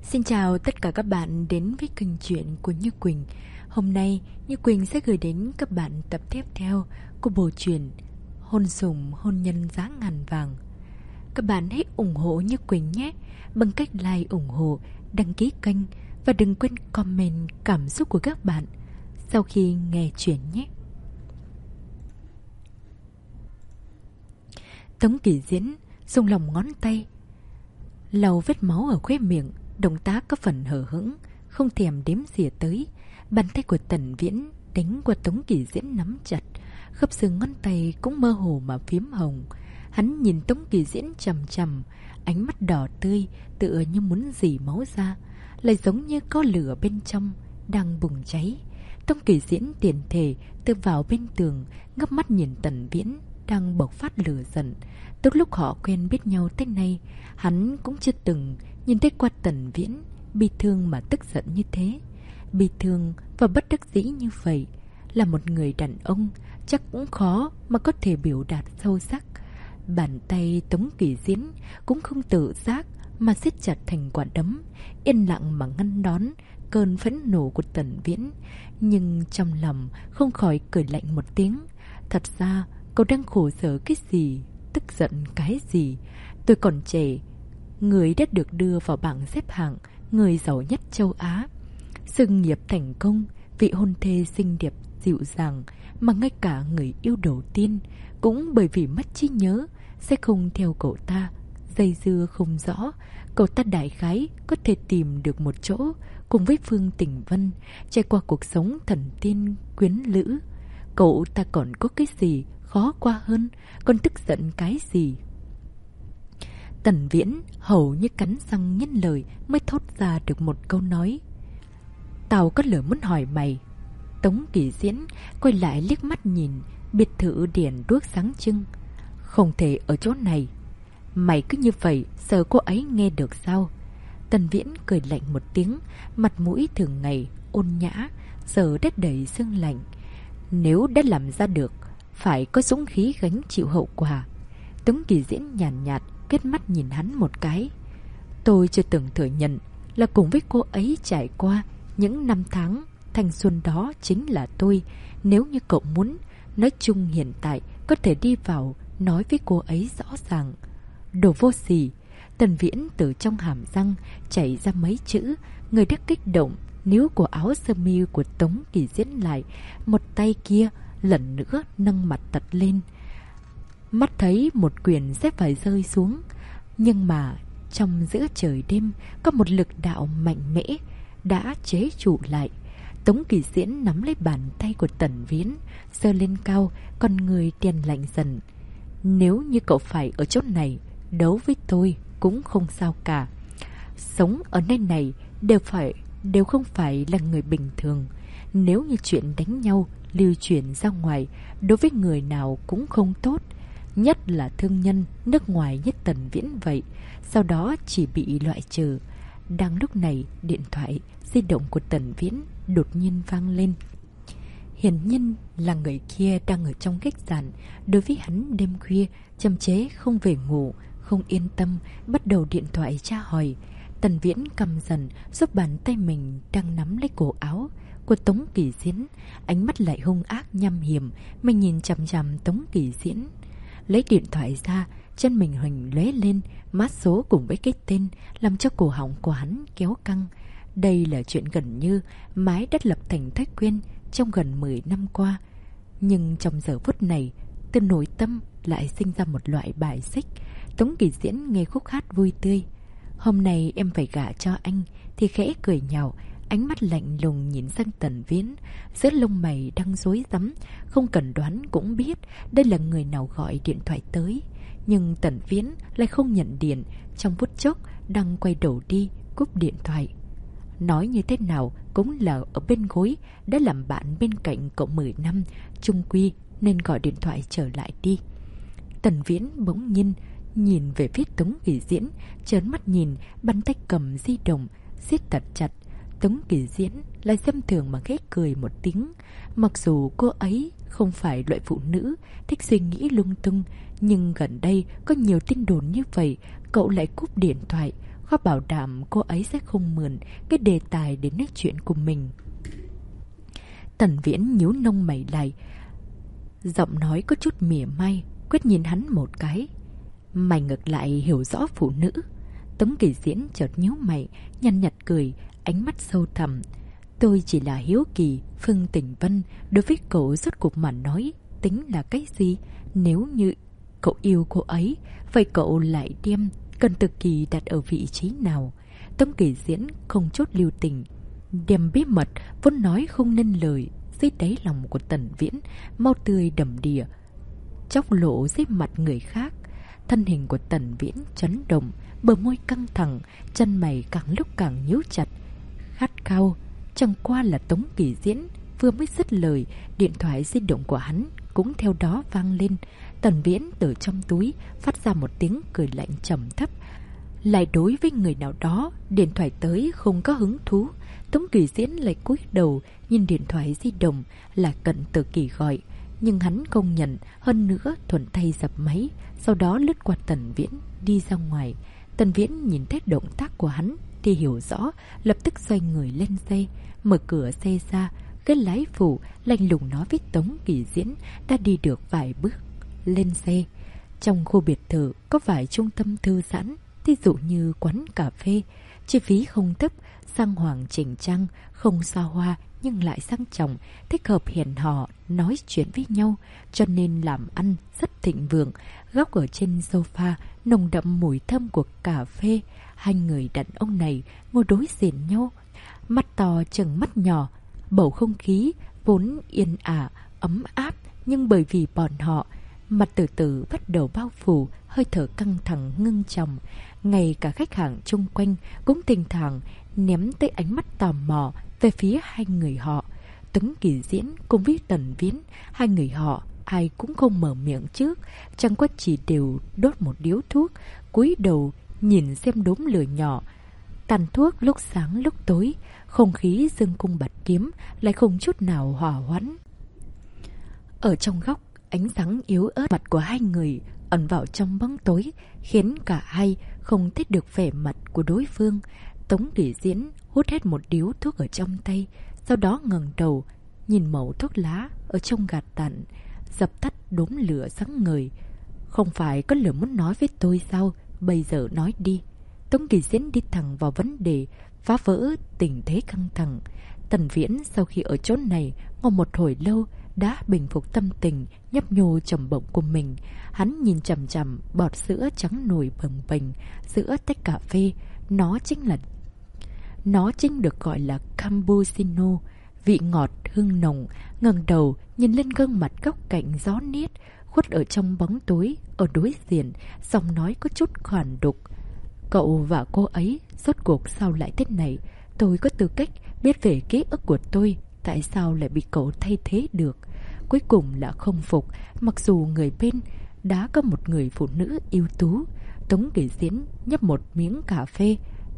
Xin chào tất cả các bạn đến với kênh truyện của Như Quỳnh. Hôm nay Như Quỳnh sẽ gửi đến các bạn tập tiếp theo của bộ truyện Hôn Sủng Hôn Nhân Giá Ngàn Vàng. Các bạn hãy ủng hộ Như Quỳnh nhé, bằng cách like ủng hộ, đăng ký kênh và đừng quên comment cảm xúc của các bạn sau khi nghe truyện nhé. Tống Kỳ Diễn dùng lòng ngón tay lau vết máu ở khóe miệng, động tác có phần hờ hững, không thèm đếm xỉa tới. Bàn tay của Tần Viễn đánh qua Tống Kỳ Diễn nắm chặt, khớp xương ngón tay cũng mơ hồ mà phím hồng. Hắn nhìn Tống Kỳ Diễn chằm chằm, ánh mắt đỏ tươi tựa như muốn rỉ máu ra, lại giống như có lửa bên trong đang bùng cháy. Tống Kỳ Diễn tiền thể tựa vào bên tường, ngấp mắt nhìn Tần Viễn đang bộc phát lửa giận. Từ lúc họ quen biết nhau tới nay, hắn cũng chưa từng nhìn thấy qua Tần Viễn bi thương mà tức giận như thế. Bi thương và bất đắc dĩ như vậy. Là một người đàn ông chắc cũng khó mà có thể biểu đạt sâu sắc. Bàn tay Tống Kỳ Diễn cũng không tự giác mà siết chặt thành quả đấm, yên lặng mà ngăn đón cơn phẫn nộ của Tần Viễn. Nhưng trong lòng không khỏi cười lạnh một tiếng. Thật ra cậu đang khổ sở cái gì, tức giận cái gì? Tôi còn trẻ, người đã được đưa vào bảng xếp hạng người giàu nhất châu Á, sự nghiệp thành công, vị hôn thê xinh đẹp dịu dàng, mà ngay cả người yêu đầu tiên cũng bởi vì mất trí nhớ sẽ không theo cậu ta. Dây dưa không rõ, cậu ta đại khái có thể tìm được một chỗ cùng với Phương Tình Vân trải qua cuộc sống thần tiên quyến lữ. Cậu ta còn có cái gì khó qua hơn, còn tức giận cái gì? Tần Viễn hầu như cắn răng nghiến lời mới thốt ra được một câu nói. Tao có lời muốn hỏi mày. Tống Kỳ Diễn quay lại liếc mắt nhìn biệt thự đèn đuốc sáng trưng. Không thể ở chỗ này. Mày cứ như vậy sợ cô ấy nghe được sao? Tần Viễn cười lạnh một tiếng, mặt mũi thường ngày ôn nhã giờ đất đầy sương lạnh. Nếu đã làm ra được, phải có dũng khí gánh chịu hậu quả. Tống Kỳ Diễn nhàn nhạt kết mắt nhìn hắn một cái. Tôi chưa từng thừa nhận là cùng với cô ấy trải qua những năm tháng thanh xuân đó chính là tôi. Nếu như cậu muốn, nói chung hiện tại có thể đi vào nói với cô ấy rõ ràng. Đồ vô sỉ. Tần Viễn từ trong hàm răng chảy ra mấy chữ. Người đã kích động níu của áo sơ mi của Tống Kỳ Diễn lại, một tay kia lần nữa nâng mặt tật lên. Mắt thấy một quyền sẽ phải rơi xuống, nhưng mà trong giữa trời đêm có một lực đạo mạnh mẽ đã chế trụ lại. Tống Kỳ Diễn nắm lấy bàn tay của Tần Viễn, giơ lên cao, con người đen lạnh dần. Nếu như cậu phải ở chỗ này đấu với tôi cũng không sao cả. Sống ở nơi này đều không phải là người bình thường. Nếu như chuyện đánh nhau lưu truyền ra ngoài, đối với người nào cũng không tốt, nhất là thương nhân nước ngoài như Tần Viễn vậy, sau đó chỉ bị loại trừ. Đang lúc này, điện thoại di động của Tần Viễn đột nhiên vang lên. Hiển nhiên là người kia đang ở trong khách sạn. Đối với hắn đêm khuya chậm chế không về ngủ, không yên tâm, bắt đầu điện thoại tra hỏi. Tần Viễn căm dần giúp bàn tay mình đang nắm lấy cổ áo của Tống Kỳ Diễn, ánh mắt lại hung ác nham hiểm. Mình nhìn chằm chằm Tống Kỳ Diễn, lấy điện thoại ra, chân mình huỳnh lóe lên, mát số cùng với cái tên làm cho cổ họng của hắn kéo căng. Đây là chuyện gần như mái đã lập thành thói quen trong gần 10 năm qua. Nhưng trong giờ phút này, từ nội tâm lại sinh ra một loại bài xích. Tống Kỳ Diễn nghe khúc hát vui tươi. Hôm nay em phải gả cho anh, thì khẽ cười nhạo, ánh mắt lạnh lùng nhìn sang Tần Viễn, giữa lông mày đang rối rắm, không cần đoán cũng biết đây là người nào gọi điện thoại tới. Nhưng Tần Viễn lại không nhận điện, trong phút chốc đang quay đầu đi, cúp điện thoại. Nói như thế nào cũng là ở bên gối, đã làm bạn bên cạnh cậu 10 năm, chung quy nên gọi điện thoại trở lại đi. Tần Viễn bỗng nhiên nhìn về phía Tống Kỳ Diễn, trớn mắt nhìn, bàn tay cầm di động siết thật chặt. Tống Kỳ Diễn lại xem thường mà ghét cười một tiếng. Mặc dù cô ấy không phải loại phụ nữ thích suy nghĩ lung tung, nhưng gần đây có nhiều tin đồn như vậy, cậu lại cúp điện thoại, Khó bảo đảm cô ấy sẽ không mượn cái đề tài để nói chuyện của mình. Tần Viễn nhíu lông mày lại, giọng nói có chút mỉa mai, Quyết nhìn hắn một cái. Mày ngược lại hiểu rõ phụ nữ. Tống Kỳ Diễn chợt nhíu mày, nhăn nhặt cười, ánh mắt sâu thẳm. Tôi chỉ là hiếu kỳ, Phương Tình Vân đối với cậu rốt cuộc mà nói tính là cái gì? Nếu như cậu yêu cô ấy, vậy cậu lại đem Cần Tử Kỳ đặt ở vị trí nào? Tống Kỳ Diễn không chút lưu tình, đem bí mật vốn nói không nên lời dưới đáy lòng của Tần Viễn, mau tươi đầm đìa, chóc lộ dưới mặt người khác. Thân hình của Tần Viễn chấn động, bờ môi căng thẳng, chân mày càng lúc càng nhíu chặt. Khát khao, chẳng qua là Tống Kỳ Diễn vừa mới dứt lời, điện thoại di động của hắn cũng theo đó vang lên. Tần Viễn từ trong túi phát ra một tiếng cười lạnh trầm thấp. Lại đối với người nào đó, điện thoại tới không có hứng thú. Tống Kỳ Diễn lại cúi đầu nhìn điện thoại di động, là Cận Tử Kỳ gọi. Nhưng hắn không nhận, hơn nữa thuận tay dập máy, sau đó lướt qua Tần Viễn đi ra ngoài. Tần Viễn nhìn thấy động tác của hắn thì hiểu rõ, lập tức xoay người lên xe, mở cửa xe ra. Cái lái phụ lạnh lùng nói với Tống Kỳ Diễn đã đi được vài bước. Lên xe. Trong khu biệt thự có vài trung tâm thư giãn, ví dụ như quán cà phê. Chi phí không thấp, sang hoàng chỉnh trang, không xa hoa nhưng lại sang trọng, thích hợp hẹn hò nói chuyện với nhau, cho nên làm ăn rất thịnh vượng. Góc ở trên sofa nồng đậm mùi thơm của cà phê. Hai người đàn ông này ngồi đối diện nhau, mắt to chừng mắt nhỏ. Bầu không khí vốn yên ả, ấm áp, nhưng bởi vì bọn họ mặt từ từ bắt đầu bao phủ hơi thở căng thẳng ngưng trầm. Ngay cả khách hàng chung quanh cũng thỉnh thoảng ném tới ánh mắt tò mò về phía hai người họ. Tống Kỳ Diễn cùng với Tần Viễn, hai người họ ai cũng không mở miệng trước, chẳng qua chỉ đều đốt một điếu thuốc, cúi đầu nhìn xem đốm lửa nhỏ. Tàn thuốc lúc sáng lúc tối, không khí dương cung bạt kiếm lại không chút nào hòa hoãn. Ở trong góc, ánh sáng yếu ớt, mặt của hai người ẩn vào trong bóng tối, khiến cả hai không thấy được vẻ mặt của đối phương. Tống Kỳ Diễn hút hết một điếu thuốc ở trong tay, sau đó ngẩng đầu nhìn mẩu thuốc lá ở trong gạt tàn, dập tắt đốm lửa sáng ngời. Không phải có lời muốn nói với tôi sao? Bây giờ nói đi. Tống Kỳ Diễn đi thẳng vào vấn đề, phá vỡ tình thế căng thẳng. Tần Viễn sau khi ở chỗ này ngồi một hồi lâu đã bình phục tâm tình nhấp nhô trầm bổng của mình. Hắn nhìn chằm chằm bọt sữa trắng nổi bồng bềnh giữa tách cà phê. Nó chính được gọi là cappuccino, vị ngọt hương nồng. Ngẩng đầu nhìn lên gương mặt góc cạnh gió niết khuất ở trong bóng tối ở đối diện, giọng nói có chút khoản đục. Cậu và cô ấy rốt cuộc sao lại thế này? Tôi có tư cách biết về ký ức của tôi, tại sao lại bị cậu thay thế được? Cuối cùng là không phục, mặc dù người bên đã có một người phụ nữ ưu tú. Tống Kỳ Diễn nhấp một miếng cà phê,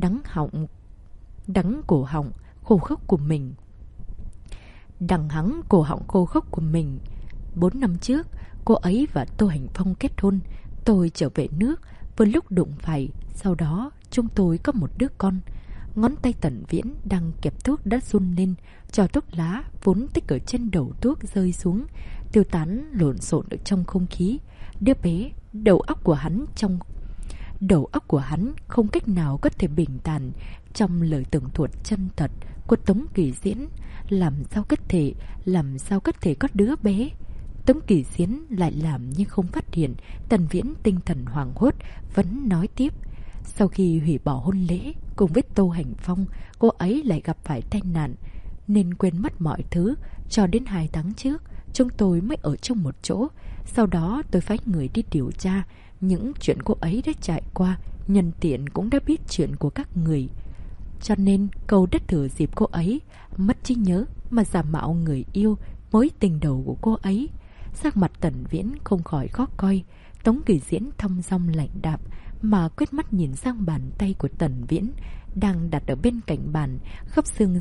đắng cổ họng khô khốc của mình. Đằng hắng cổ họng khô khốc của mình. 4 năm trước, cô ấy và Tô Hành Phong kết hôn. Tôi trở về nước, vừa lúc đụng phải. Sau đó, chúng tôi có một đứa con. Ngón tay Tần Viễn đang kẹp thuốc đã run lên, cho thuốc lá vốn tích ở trên đầu thuốc rơi xuống, tiêu tán lộn xộn ở trong không khí. Đứa bé, đầu óc của hắn không cách nào có thể bình tản. Trong lời tường thuật chân thật của Tống Kỳ Diễn, làm sao có thể có đứa bé? Tống Kỳ Diễn lại làm như không phát hiện. Tần Viễn tinh thần hoảng hốt vẫn nói tiếp. Sau khi hủy bỏ hôn lễ cùng với Tô Hành Phong, cô ấy lại gặp phải tai nạn nên quên mất mọi thứ. Cho đến 2 tháng trước, chúng tôi mới ở chung một chỗ. Sau đó tôi phái người đi điều tra những chuyện cô ấy đã trải qua, nhân tiện cũng đã biết chuyện của các người. Cho nên câu đã thử dịp cô ấy mất trí nhớ mà giả mạo người yêu, mối tình đầu của cô ấy. Sắc mặt Tần Viễn không khỏi khó coi. Tống Kỳ Diễn thong dong lạnh đạm mà quét mắt nhìn sang bàn tay của Tần Viễn đang đặt ở bên cạnh bàn, khớp xương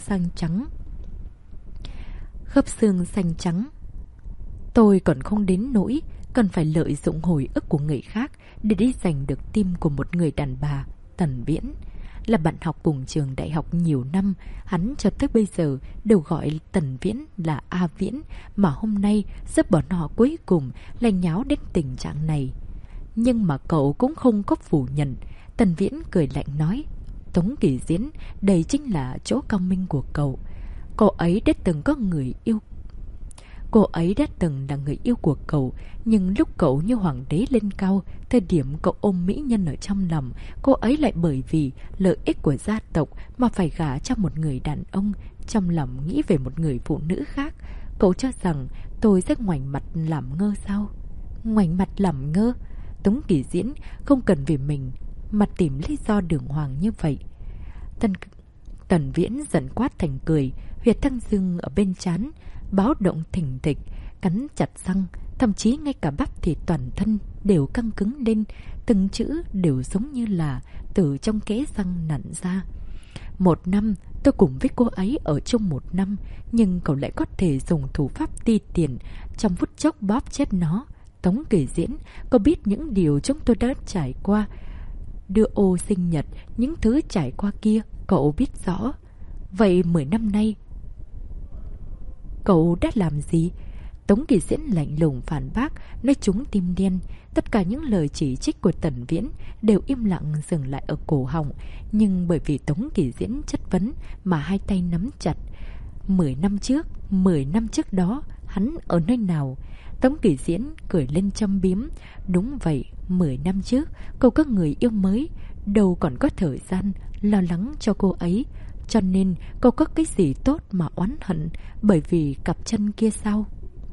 xanh trắng. Tôi còn không đến nỗi cần phải lợi dụng hồi ức của người khác để đi giành được tim của một người đàn bà. Tần Viễn, là bạn học cùng trường đại học nhiều năm. Hắn cho tới bây giờ đều gọi Tần Viễn là A Viễn, mà hôm nay giúp bọn họ cuối cùng lại nháo đến tình trạng này. Nhưng mà cậu cũng không có phủ nhận. Tần Viễn cười lạnh nói, Tống Kỳ Diễn, đây chính là chỗ cao minh của cậu. Cô ấy đã từng có người yêu. Cô ấy đã từng là người yêu của cậu, nhưng lúc cậu như hoàng đế lên cao, thời điểm cậu ôm mỹ nhân ở trong lòng, cô ấy lại bởi vì lợi ích của gia tộc mà phải gả cho một người đàn ông, trong lòng nghĩ về một người phụ nữ khác. Cậu cho rằng tôi sẽ ngoảnh mặt làm ngơ sao? Ngoảnh mặt làm ngơ? Tống Kỳ Diễn không cần vì mình mà tìm lý do đường hoàng như vậy. Tần Viễn giận quát thành cười, huyệt thái dương ở bên trán báo động thình thịch, cắn chặt răng, thậm chí ngay cả bắp thịt toàn thân đều căng cứng lên, từng chữ đều giống như là từ trong kẽ răng nặn ra. 1 năm, tôi cùng với cô ấy ở chung 1 năm, nhưng cậu lại có thể dùng thủ pháp ti tiền trong phút chốc bóp chết nó. Tống Kỳ Diễn, có biết những điều chúng tôi đã trải qua? Đưa ô sinh nhật, những thứ trải qua kia, cậu biết rõ. Vậy 10 năm nay, cậu đã làm gì? Tống Kỳ Diễn lạnh lùng phản bác, nói trúng tim đen. Tất cả những lời chỉ trích của Tần Viễn đều im lặng dừng lại ở cổ họng, nhưng bởi vì Tống Kỳ Diễn chất vấn mà hai tay nắm chặt. 10 năm trước đó, hắn ở nơi nào? Tống Kỳ Diễn cười lên châm biếm. Đúng vậy, 10 năm trước, cậu có người yêu mới, đâu còn có thời gian lo lắng cho cô ấy. Cho nên cậu có cái gì tốt mà oán hận bởi vì cặp chân kia sao?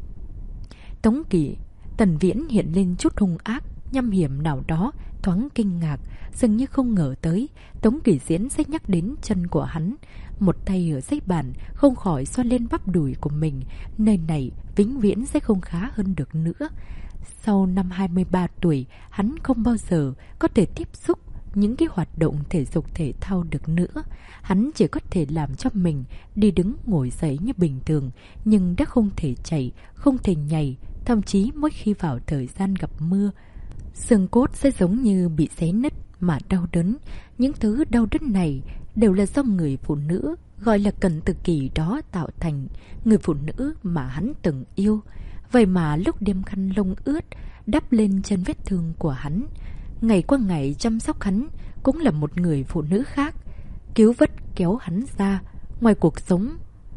Tần Viễn hiện lên chút hung ác, nham hiểm nào đó, thoáng kinh ngạc, dường như không ngờ tới Tống Kỳ Diễn sẽ nhắc đến chân của hắn. Một tay ở dây bàn không khỏi xoa lên bắp đùi của mình. Nơi này vĩnh viễn sẽ không khá hơn được nữa. Sau năm 23 tuổi, hắn không bao giờ có thể tiếp xúc những cái hoạt động thể dục thể thao được nữa. Hắn chỉ có thể làm cho mình đi đứng ngồi dậy như bình thường, nhưng đã không thể chạy, không thể nhảy. Thậm chí mỗi khi vào thời gian gặp mưa, xương cốt sẽ giống như bị xé nứt mà đau đớn. Những thứ đau đớn này đều là do người phụ nữ gọi là Cẩn Tự Kỳ đó tạo thành, người phụ nữ mà hắn từng yêu. Vậy mà lúc đêm khăn lông ướt đắp lên chân vết thương của hắn, ngày qua ngày chăm sóc hắn, cũng là một người phụ nữ khác. Cứu vớt kéo hắn ra ngoài cuộc sống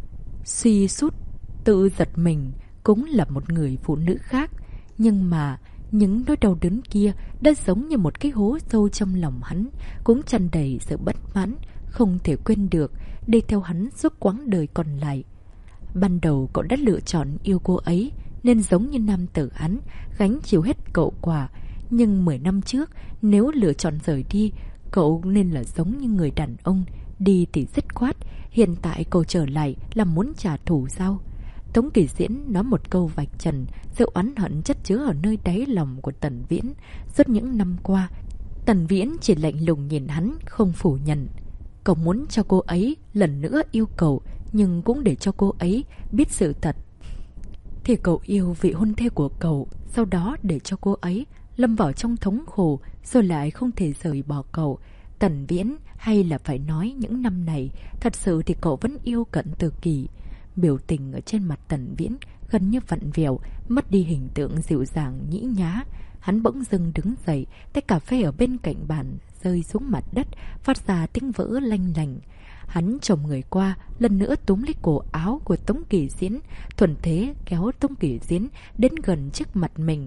suy sút, tự giật mình, cũng là một người phụ nữ khác. Nhưng mà những nỗi đau đớn kia đã giống như một cái hố sâu trong lòng hắn, cũng tràn đầy sự bất mãn, không thể quên được, đi theo hắn suốt quãng đời còn lại. Ban đầu cậu đã lựa chọn yêu cô ấy, nên giống như nam tử hắn, gánh chịu hết hậu quả. Nhưng 10 năm trước, nếu lựa chọn rời đi, cậu nên là giống như người đàn ông, đi thì dứt khoát. Hiện tại cậu trở lại là muốn trả thù sao? Tống Kỳ Diễn nói một câu vạch trần sự oán hận chất chứa ở nơi đáy lòng của Tần Viễn. Suốt những năm qua, Tần Viễn chỉ lạnh lùng nhìn hắn, không phủ nhận. Cậu muốn cho cô ấy lần nữa yêu cầu, nhưng cũng để cho cô ấy biết sự thật. Thì cậu yêu vị hôn thê của cậu, sau đó để cho cô ấy lâm vào trong thống khổ, rồi lại không thể rời bỏ cậu. Tần Viễn, hay là phải nói những năm này, thật sự thì cậu vẫn yêu Cận Tự Kỳ. Biểu tình ở trên mặt Tần Viễn gần như vặn vẹo, mất đi hình tượng dịu dàng nhĩ nhá. Hắn bỗng dưng đứng dậy, tay cà phê ở bên cạnh bàn rơi xuống mặt đất, phát ra tiếng vỡ lanh lành. Hắn chồm người qua, lần nữa túm lấy cổ áo của Tống Kỳ Diễn, thuần thế kéo Tống Kỳ Diễn đến gần trước mặt mình.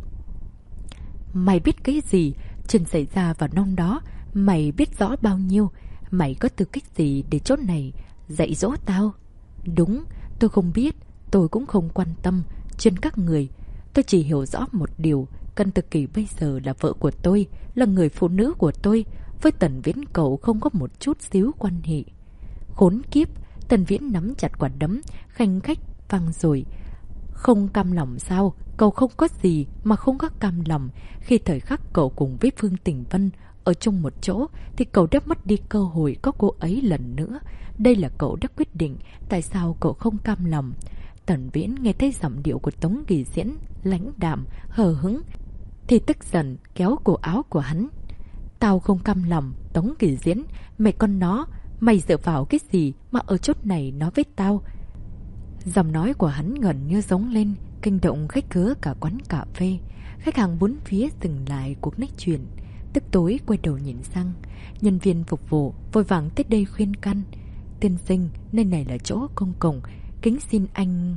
Mày biết cái gì? Chuyện xảy ra vào năm đó, mày biết rõ bao nhiêu? Mày có tư cách gì để chốt này dạy dỗ tao? Đúng, tôi không biết, tôi cũng không quan tâm chuyện các người. Tôi chỉ hiểu rõ một điều, Cận Tự Kỳ bây giờ là vợ của tôi, là người phụ nữ của tôi. Với Tần Viễn cậu không có một chút xíu quan hệ. Khốn kiếp! Tần Viễn nắm chặt quả đấm, khanh khách vang rồi. Không cam lòng sao? Cậu không có gì mà không có cam lòng. Khi thời khắc cậu cùng với Phương Tình Vân ở chung một chỗ, thì cậu đã mất đi cơ hội có cô ấy lần nữa. Đây là cậu đã quyết định, tại sao cậu không cam lòng? Tần Viễn nghe thấy giọng điệu của Tống Kỳ Diễn lãnh đạm, hờ hững, thì tức giận kéo cổ áo của hắn. Tao không cam lòng, Tống Kỳ Diễn, mày con nó, mày dựa vào cái gì mà ở chốt này nói với tao? Giọng nói của hắn gần như giống lên, kinh động khách khứa cả quán cà phê. Khách hàng bốn phía dừng lại cuộc nói chuyện, tức tối quay đầu nhìn sang. Nhân viên phục vụ vội vàng tới đây khuyên can. Tiên sinh, nơi này là chỗ công cộng, kính xin anh...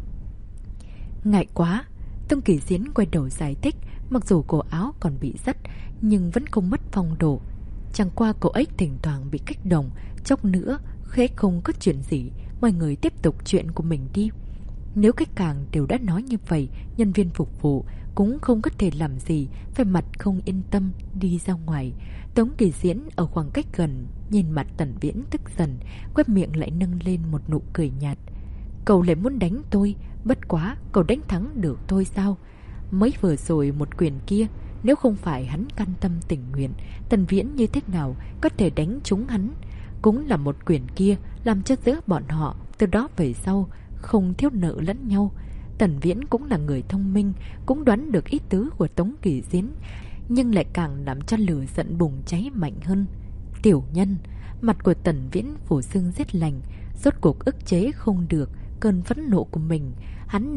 Ngại quá. Tống Kỳ Diễn quay đầu giải thích. Mặc dù cổ áo còn bị rách nhưng vẫn không mất phong độ. Chẳng qua cậu ấy thỉnh thoảng bị kích động, chốc nữa khẽ không có chuyện gì, mọi người tiếp tục chuyện của mình đi. Nếu khách hàng đều đã nói như vậy, nhân viên phục vụ cũng không có thể làm gì, phải mặt không yên tâm đi ra ngoài. Tống Kỳ Diễn ở khoảng cách gần nhìn mặt Tần Viễn tức giận, quét miệng lại nâng lên một nụ cười nhạt. Cậu lại muốn đánh tôi, bất quá cậu đánh thắng được tôi sao? Mới vừa rồi một quyền kia, nếu không phải hắn can tâm tình nguyện, Tần Viễn như thế nào có thể đánh trúng hắn? Cũng là một quyền kia làm cho giữa bọn họ từ đó về sau không thiếu nợ lẫn nhau. Tần Viễn cũng là người thông minh, cũng đoán được ý tứ của Tống Kỳ Diễn, nhưng lại càng làm cho lửa giận bùng cháy mạnh hơn. Tiểu nhân, mặt của Tần Viễn phủ sưng rét lạnh, rốt cuộc ức chế không được cơn phẫn nộ của mình. Hắn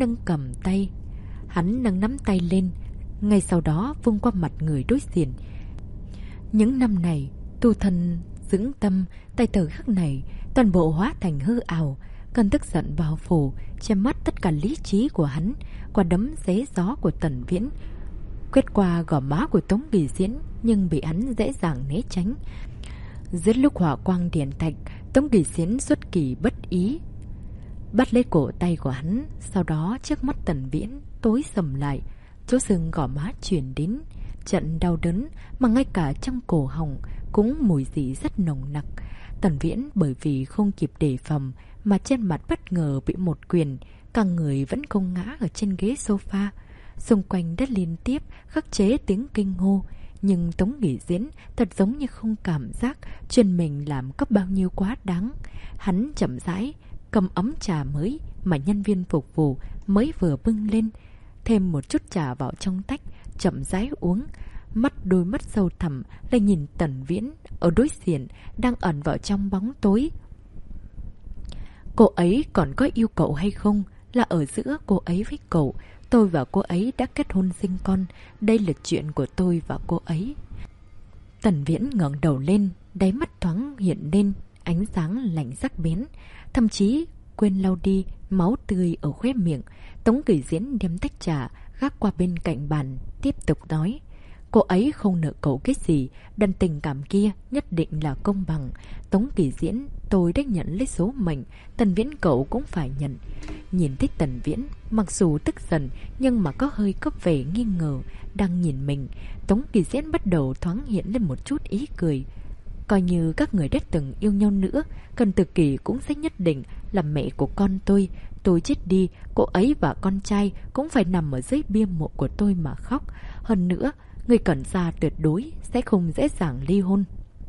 nâng nắm tay lên, ngay sau đó vung qua mặt người đối diện. Những năm này tu thân dưỡng tâm, tại thời khắc này toàn bộ hóa thành hư ảo. Cơn tức giận bao phủ che mắt tất cả lý trí của hắn. Quả đấm xé gió của Tần Viễn quét qua gò má của Tống Kỳ Diễn, nhưng bị hắn dễ dàng né tránh. Giữa lúc hỏa quang điện thạch, Tống Kỳ Diễn xuất kỳ bất ý bắt lấy cổ tay của hắn. Sau đó trước mắt Tần Viễn tối sầm lại, chỗ sưng gò má truyền đến trận đau đớn, mà ngay cả trong cổ họng cũng mùi dị rất nồng nặc. Tần Viễn bởi vì không kịp đề phòng mà trên mặt bất ngờ bị một quyền, cả người vẫn không ngã ở trên ghế sofa. Xung quanh đất liên tiếp khắc chế tiếng kinh hô, nhưng Tống Kỳ Diễn thật giống như không cảm giác chuyện mình làm có bao nhiêu quá đáng. Hắn chậm rãi cầm ấm trà mới mà nhân viên phục vụ mới vừa bưng lên, thêm một chút trà vào trong tách, chậm rãi uống. Đôi mắt sâu thẳm lại nhìn Tần Viễn ở đối diện đang ẩn vào trong bóng tối. Cô ấy còn có yêu cậu hay không? Là ở giữa cô ấy với cậu. Tôi và cô ấy đã kết hôn sinh con. Đây là chuyện của tôi và cô ấy. Tần Viễn ngẩng đầu lên, đáy mắt thoáng hiện lên ánh sáng lạnh sắc bén, thậm chí quên lau đi máu tươi ở khóe miệng. Tống Kỳ Diễn đem tách trà gác qua bên cạnh bàn, tiếp tục nói. Cô ấy không nợ cậu cái gì, đần tình cảm kia nhất định là công bằng. Tống Kỳ Diễn, tôi đã nhận lấy số mệnh, Tần Viễn cậu cũng phải nhận. Nhìn thấy Tần Viễn, mặc dù tức giận nhưng mà có hơi có vẻ nghi ngờ đang nhìn mình, Tống Kỳ Diễn bắt đầu thoáng hiện lên một chút ý cười. Coi như các người đã từng yêu nhau nữa, Cần Tử Kỳ cũng sẽ nhất định là mẹ của con tôi. Tôi chết đi, cô ấy và con trai cũng phải nằm ở dưới bia mộ của tôi mà khóc. Hơn nữa, người Cẩn gia tuyệt đối sẽ không dễ dàng ly hôn.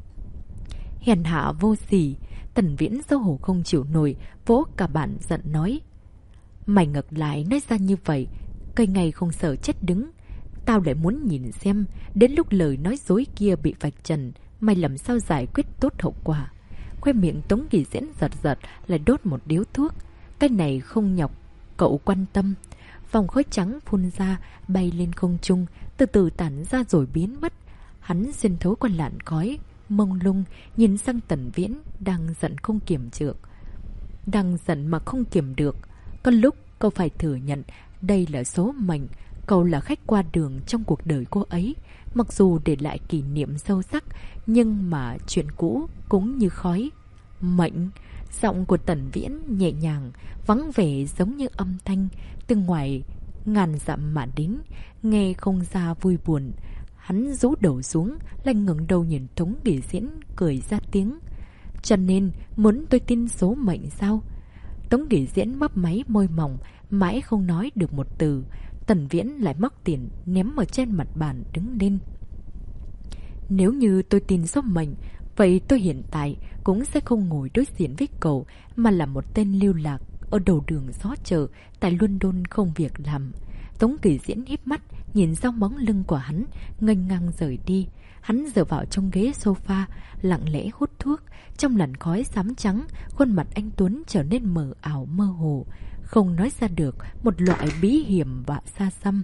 Hèn hạ vô sỉ. Tần Viễn xấu hổ không chịu nổi, vỗ cả bản giận nói. Mày ngược lại nói ra như vậy, cây ngày không sợ chết đứng. Tao lại muốn nhìn xem, đến lúc lời nói dối kia bị vạch trần, mày làm sao giải quyết tốt hậu quả. Khoe miệng Tống Kỳ Diễn giật giật lại đốt một điếu thuốc. Cái này không nhọc cậu quan tâm. Vòng khói trắng phun ra, bay lên không trung, từ từ tản ra rồi biến mất. Hắn xuyên thấu qua làn khói mông lung, nhìn sang Tần Viễn đang giận không kiềm được. Đang giận mà không kiềm được. Có lúc cậu phải thừa nhận đây là số mệnh. Cậu là khách qua đường trong cuộc đời cô ấy. Mặc dù để lại kỷ niệm sâu sắc, nhưng mà chuyện cũ cũng như khói. Mệnh. Giọng của Tần Viễn nhẹ nhàng, vắng vẻ giống như âm thanh từ ngoài ngàn dặm mà đến, nghe không ra vui buồn. Hắn rũ đầu xuống, lại ngẩng đầu nhìn Tống Kỳ Diễn, cười ra tiếng. Cho nên muốn tôi tin số mệnh sao? Tống Kỳ Diễn mấp máy môi mỏng, mãi không nói được một từ. Tần Viễn lại móc tiền ném ở trên mặt bàn, đứng lên. Nếu như tôi tin số mệnh, vậy tôi hiện tại cũng sẽ không ngồi đối diện với cậu, mà là một tên lưu lạc ở đầu đường xó chợ tại London không việc làm. Tống Kỳ Diễn híp mắt nhìn sau bóng lưng của hắn, nghênh ngang rời đi. Hắn dựa vào trong ghế sofa, lặng lẽ hút thuốc. Trong làn khói xám trắng, khuôn mặt anh Tuấn trở nên mờ ảo mơ hồ, không nói ra được một loại bí hiểm và xa xăm.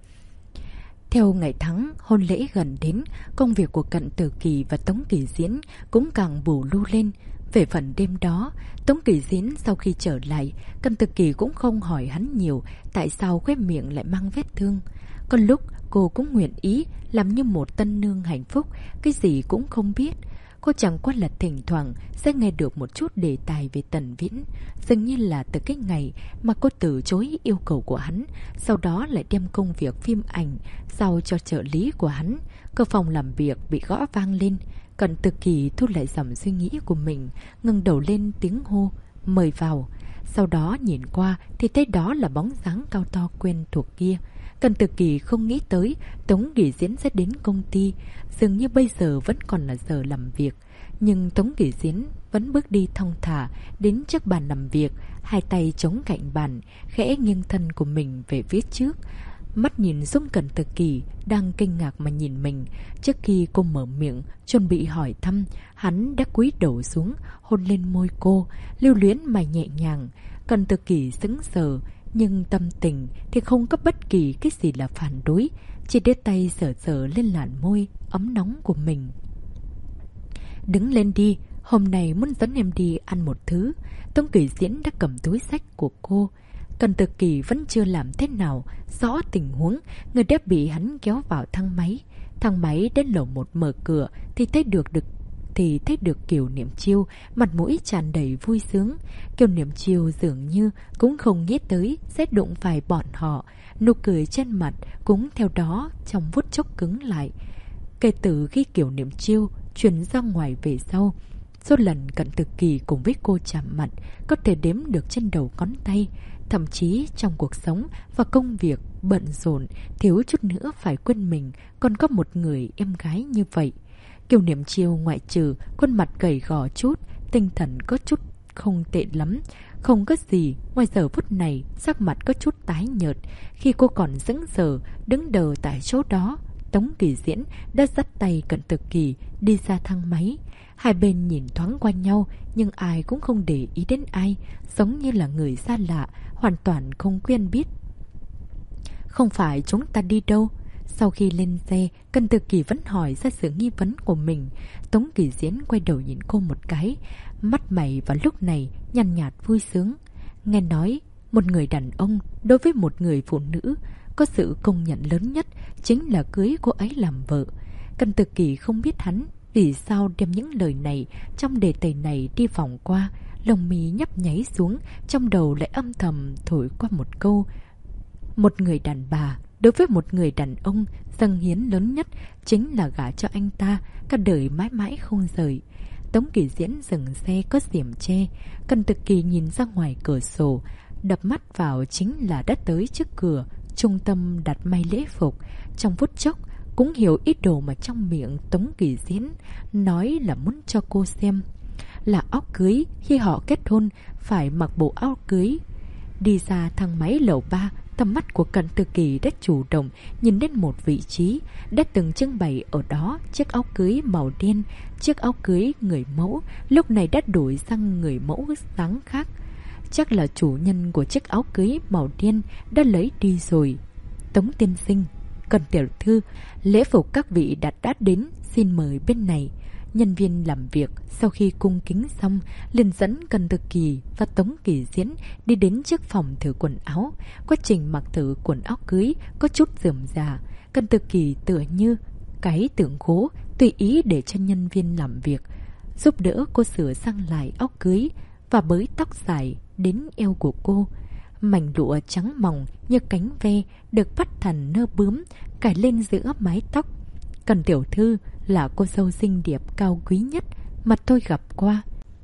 Theo ngày tháng, hôn lễ gần đến, công việc của Cận Tử Kỳ và Tống Kỳ Diễn cũng càng bù lu lên. Về phần đêm đó, Tống Kỳ Diễn sau khi trở lại, Cận Tử Kỳ cũng không hỏi hắn nhiều tại sao khóe miệng lại mang vết thương. Có lúc cô cũng nguyện ý làm như một tân nương hạnh phúc, cái gì cũng không biết. Cô chẳng qua là thỉnh thoảng sẽ nghe được một chút đề tài về Tần Viễn, dường như là từ cái ngày mà cô từ chối yêu cầu của hắn, sau đó lại đem công việc phim ảnh giao cho trợ lý của hắn. Cửa phòng làm việc bị gõ vang lên. Cận Tử Kỳ thu lại dòng suy nghĩ của mình, ngẩng đầu lên tiếng hô, mời vào. Sau đó nhìn qua thì thấy đó là bóng dáng cao to quen thuộc kia. Cận Tử Kỳ không nghĩ tới Tống Kỳ Diễn sẽ đến công ty, dường như bây giờ vẫn còn là giờ làm việc. Nhưng Tống Kỳ Diễn vẫn bước đi thong thả đến trước bàn làm việc, hai tay chống cạnh bàn, khẽ nghiêng thân của mình về phía trước. Mắt nhìn xuống Cận Tử Kỳ đang kinh ngạc mà nhìn mình. Trước khi cô mở miệng chuẩn bị hỏi thăm, hắn đã cúi đầu xuống, hôn lên môi cô, lưu luyến mà nhẹ nhàng. Cận Tử Kỳ sững sờ, nhưng tâm tình thì không có bất kỳ cái gì là phản đối, chỉ đưa tay sờ sờ lên làn môi ấm nóng của mình. Đứng lên đi, hôm nay muốn dẫn em đi ăn một thứ. Tống Kỳ Diễn đã cầm túi xách của cô. Cận Tử Kỳ vẫn chưa làm thế nào rõ tình huống, người đã bị hắn kéo vào thang máy. Thang máy đến lầu 1 mở cửa thì thấy được Kiều Niệm Chiêu, mặt mũi tràn đầy vui sướng. Kiều Niệm Chiêu dường như cũng không nghĩ tới sẽ đụng phải bọn họ, nụ cười trên mặt cũng theo đó trong phút chốc cứng lại. Kể từ khi Kiều Niệm Chiêu chuyển ra ngoài về sau, số lần Cận Tử Kỳ cùng với cô chạm mặt có thể đếm được trên đầu ngón tay. Thậm chí trong cuộc sống và công việc bận rộn, thiếu chút nữa phải quên mình còn có một người em gái như vậy. Kiều Niệm Chiêu ngoại trừ khuôn mặt gầy gò chút, tinh thần có chút không tệ lắm, không có gì. Ngoài giờ phút này sắc mặt có chút tái nhợt. Khi cô còn sững sờ đứng đờ tại chỗ đó, Tống Kỳ Diễn đã dắt tay Cận Tử Kỳ đi ra thang máy. Hai bên nhìn thoáng qua nhau, nhưng ai cũng không để ý đến ai, giống như là người xa lạ, hoàn toàn không quen biết. Không phải chúng ta đi đâu? Sau khi lên xe, Cận Tử Kỳ vẫn hỏi ra sự nghi vấn của mình. Tống Kỳ Diễn quay đầu nhìn cô một cái, mắt mày vào lúc này nhàn nhạt vui sướng. Nghe nói, một người đàn ông đối với một người phụ nữ có sự công nhận lớn nhất chính là cưới cô ấy làm vợ. Cận Tử Kỳ không biết hắn vì sao đem những lời này trong đề tài này đi vòng qua, lông mi nhấp nháy xuống, trong đầu lại âm thầm thổi qua một câu. Một người đàn bà đối với một người đàn ông, dâng hiến lớn nhất chính là gả cho anh ta, cả đời mãi mãi không rời. Tống Kỳ Diễn dừng xe có rèm che. Cận Tử Kỳ nhìn ra ngoài cửa sổ, đập mắt vào chính là đã tới trước cửa trung tâm đặt may lễ phục. Trong phút chốc cũng hiểu ý đồ mà trong miệng Tống Kỳ Diễn nói là muốn cho cô xem. Là áo cưới, khi họ kết hôn phải mặc bộ áo cưới. Đi ra thang máy lầu 3, tầm mắt của Cận Tử Kỳ đã chủ động nhìn đến một vị trí đã từng trưng bày ở đó chiếc áo cưới màu đen. Chiếc áo cưới người mẫu lúc này đã đổi sang người mẫu dáng khác. Chắc là chủ nhân của chiếc áo cưới màu đen đã lấy đi rồi. Tống tiên sinh, Cận tiểu thư, lễ phục các vị đã đến, xin mời bên này. Nhân viên làm việc sau khi cung kính xong liền dẫn Cận Tử Kỳ và Tống Kỳ Diễn đi đến trước phòng thử quần áo. Quá trình mặc thử quần áo cưới có chút rườm rà. Cận Tử Kỳ tựa như cái tượng gỗ tùy ý để cho nhân viên làm việc giúp đỡ cô sửa sang lại áo cưới và bới tóc dài đến eo của cô. Mảnh lụa trắng mỏng như cánh ve được bắt thành nơ bướm cài lên giữa mái tóc. Cận tiểu thư là cô dâu xinh đẹp cao quý nhất mà tôi gặp qua.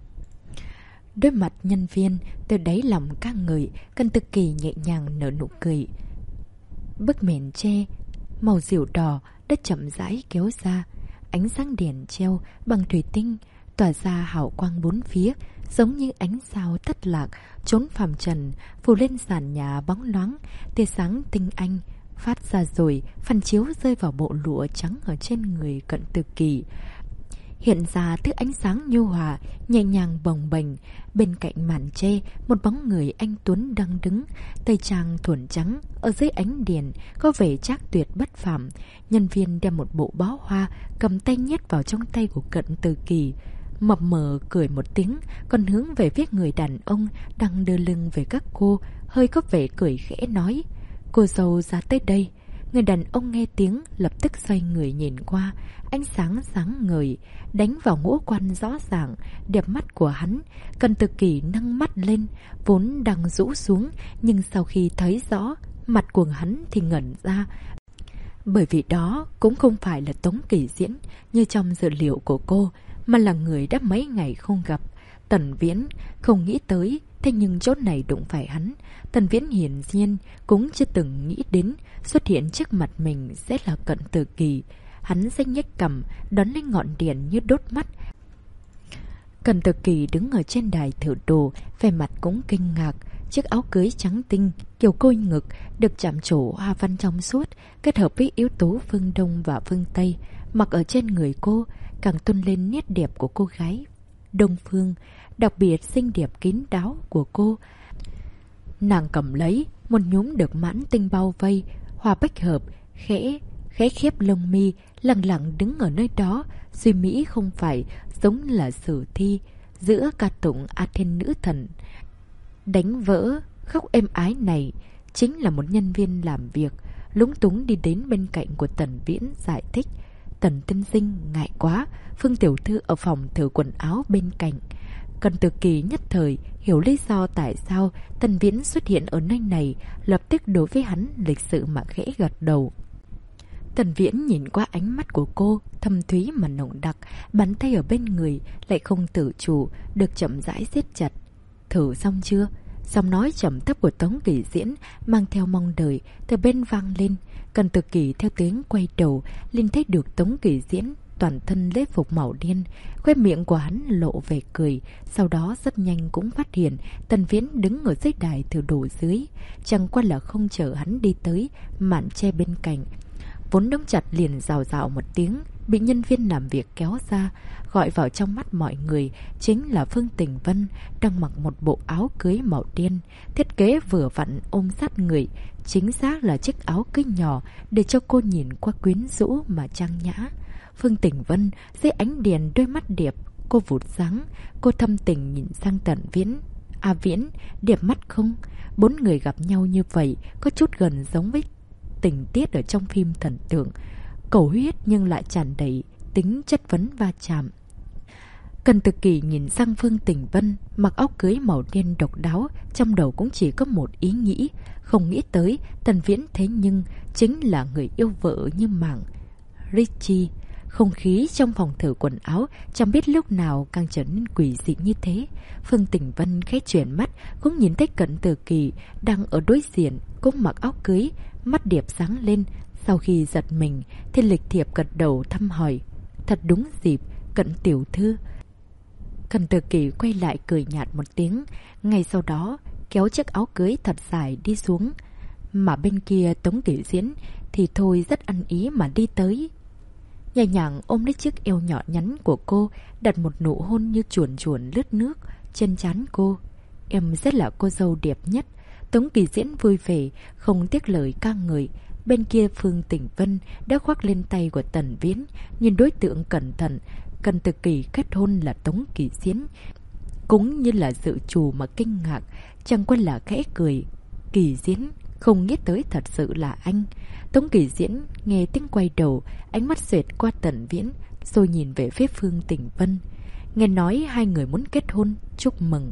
Đôi mặt nhân viên từ đáy lòng ca ngợi. Cận Tử Kỳ nhẹ nhàng nở nụ cười. Bức mền tre màu dịu đỏ đã chậm rãi kéo ra. Ánh sáng đèn treo bằng thủy tinh tỏa ra hào quang bốn phía, giống như ánh sao thất lạc trốn phàm trần phủ lên sàn nhà bóng loáng. Tia sáng tinh anh phát ra rồi, phản chiếu rơi vào bộ lụa trắng ở trên người Cận Từ Kỳ. Hiện ra thứ ánh sáng nhu hòa, nhẹ nhàng bồng bềnh. Bên cạnh màn tre, một bóng người anh tuấn đang đứng, tây trang thuần trắng, ở dưới ánh đèn, có vẻ trác tuyệt bất phàm. Nhân viên đem một bộ bó hoa, cầm tay nhét vào trong tay của Cận Từ Kỳ. Mập mờ cười một tiếng, còn hướng về phía người đàn ông đang đưa lưng về các cô, hơi có vẻ cười khẽ nói: "Cô dâu ra tới đây." Người đàn ông nghe tiếng lập tức xoay người nhìn qua, ánh sáng sáng ngời đánh vào ngũ quan rõ ràng, đẹp mắt của hắn. Cận Từ Kỳ nâng mắt lên, vốn đang rũ xuống, nhưng sau khi thấy rõ mặt của hắn thì ngẩn ra, bởi vì đó cũng không phải là Tống Kỳ Diễn như trong dự liệu của cô, mà là người đã mấy ngày không gặp. Tần Viễn không nghĩ tới, thế nhưng chỗ này đụng phải hắn. Tần Viễn hiển nhiên cũng chưa từng nghĩ đến xuất hiện trước mặt mình sẽ là Cận Từ Kỳ. Hắn xách nhếch cằm, đón lên ngọn đèn như đốt mắt. Cận Từ Kỳ đứng ở trên đài thử đồ, vẻ mặt cũng kinh ngạc. Chiếc áo cưới trắng tinh, kiểu côi ngực, được chạm trổ hoa văn trong suốt, kết hợp với yếu tố phương Đông và phương Tây, mặc ở trên người cô, càng tôn lên nét đẹp của cô gái Đông Phương, đặc biệt xinh đẹp kín đáo của cô. Nàng cầm lấy một nhúm được mãn tinh bao vây, hoa bách hợp, khẽ khép lông mi, lặng lặng đứng ở nơi đó, suy mỹ không phải giống là sử thi giữa ca tụng Athena nữ thần. Đánh vỡ khóc êm ái này chính là một nhân viên làm việc, lúng túng đi đến bên cạnh của Tần Viễn giải thích: "Tần tiên sinh ngại quá, Phương tiểu thư ở phòng thử quần áo bên cạnh." Cận Từ Kỳ nhất thời hiểu lý do tại sao Tần Viễn xuất hiện ở nơi này, lập tức đối với hắn lịch sự mà khẽ gật đầu. Tần Viễn nhìn qua ánh mắt của cô, thâm thúy mà nồng đặc, bàn tay ở bên người lại không tự chủ được chậm rãi siết chặt. "Thử xong chưa?" Giọng nói trầm thấp của Tống Kỳ Diễn mang theo mong đợi từ bên vang lên. Cận Từ Kỳ theo tiếng quay đầu, liền thấy được Tống Kỳ Diễn toàn thân lễ phục màu đen, khóe miệng của hắn lộ vẻ cười. Sau đó rất nhanh cũng phát hiện Tần Viễn đứng ở dưới đài thử đồ dưới, chẳng qua là không chờ hắn đi tới màn che bên cạnh, vốn đóng chặt liền rào rào một tiếng, bị nhân viên làm việc kéo ra. Gọi vào trong mắt mọi người chính là Phương Tình Vân, đang mặc một bộ áo cưới màu đen, thiết kế vừa vặn ôm sát người, chính xác là chiếc áo cưới nhỏ để cho cô nhìn qua quyến rũ mà trang nhã. Phương Tình Vân dưới ánh đèn đôi mắt đẹp, cô vụt sáng, cô thâm tình nhìn sang Tần Viễn. "A Viễn, đẹp mắt không?" Bốn người gặp nhau như vậy có chút gần giống với tình tiết ở trong phim thần tượng, cầu huyết nhưng lại tràn đầy tính chất vấn va chạm. Cận Từ Kỳ nhìn sang Phương Tình Vân mặc áo cưới màu đen độc đáo, trong đầu cũng chỉ có một ý nghĩ, không nghĩ tới Tần Viễn thế nhưng chính là người yêu vợ như mảng Richie. Không khí trong phòng thử quần áo chẳng biết lúc nào càng trở nên quỷ dị như thế. Phương Tình Vân khẽ chuyển mắt cũng nhìn thấy Cận Từ Kỳ đang ở đối diện, cũng mặc áo cưới, mắt đẹp sáng lên. Sau khi giật mình thì lịch thiệp gật đầu thăm hỏi: "Thật đúng dịp, Cận tiểu thư." Cận Từ Kỳ quay lại cười nhạt một tiếng, ngay sau đó kéo chiếc áo cưới thật dài đi xuống. Mà bên kia Tống Kỳ Diễn thì thôi rất ăn ý mà đi tới, nhẹ nhàng ôm lấy chiếc eo nhỏ nhắn của cô, đặt một nụ hôn như chuồn chuồn lướt nước trên trán cô. "Em rất là cô dâu đẹp nhất." Tống Kỳ Diễn vui vẻ, không tiếc lời ca ngợi. Bên kia Phương Tình Vân đã khoác lên tay của Tần Viễn, nhìn đối tượng cẩn thận. Cận Từ Kỳ kết hôn là Tống Kỳ Diễn cũng như là dự trù mà kinh ngạc, chẳng qua là khẽ cười. Kỳ Diễn không nghĩ tới thật sự là anh. Tống Kỳ Diễn nghe tiếng quay đầu, ánh mắt xẹt qua Tần Viễn rồi nhìn về phía Phương Tình Vân. Nghe nói hai người muốn kết hôn, chúc mừng.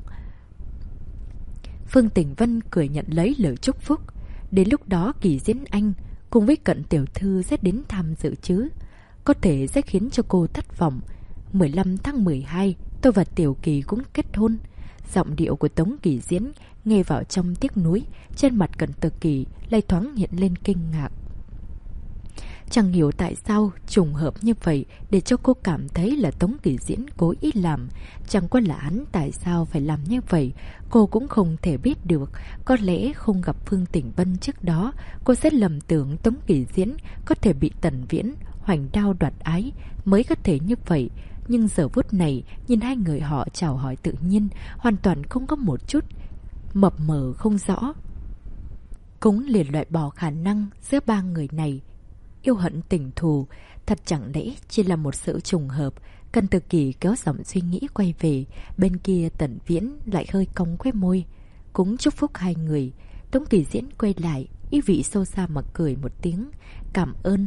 Phương Tình Vân cười nhận lấy lời chúc phúc. Đến lúc đó Kỳ Diễn anh cùng với Cận tiểu thư sẽ đến tham dự chứ? Có thể sẽ khiến cho cô thất vọng. 15 tháng 12 tôi và Tiểu Kỳ cũng kết hôn. Giọng điệu của Tống Kỳ Diễn nghe vào trong tiếc nuối, trên mặt Cận Từ Kỳ lại thoáng hiện lên kinh ngạc. Chẳng hiểu tại sao trùng hợp như vậy để cho cô cảm thấy là Tống Kỳ Diễn cố ý làm. Chẳng qua là hắn tại sao phải làm như vậy, cô cũng không thể biết được. Có lẽ không gặp Phương Tỉnh Vân trước đó, cô sẽ lầm tưởng Tống Kỳ Diễn có thể bị Tần Viễn hoành đao đoạt ái mới có thể như vậy. Nhưng giờ phút này, nhìn hai người họ chào hỏi tự nhiên, hoàn toàn không có một chút mập mờ không rõ. Cũng liền loại bỏ khả năng giữa ba người này yêu hận tình thù. Thật chẳng lẽ chỉ là một sự trùng hợp. Cần Tự Kỷ kéo giọng suy nghĩ quay về. Bên kia Tần Viễn lại hơi cong khóe môi, cũng chúc phúc hai người. Tống Kỳ Diễn quay lại, ý vị sâu xa mà cười một tiếng, cảm ơn.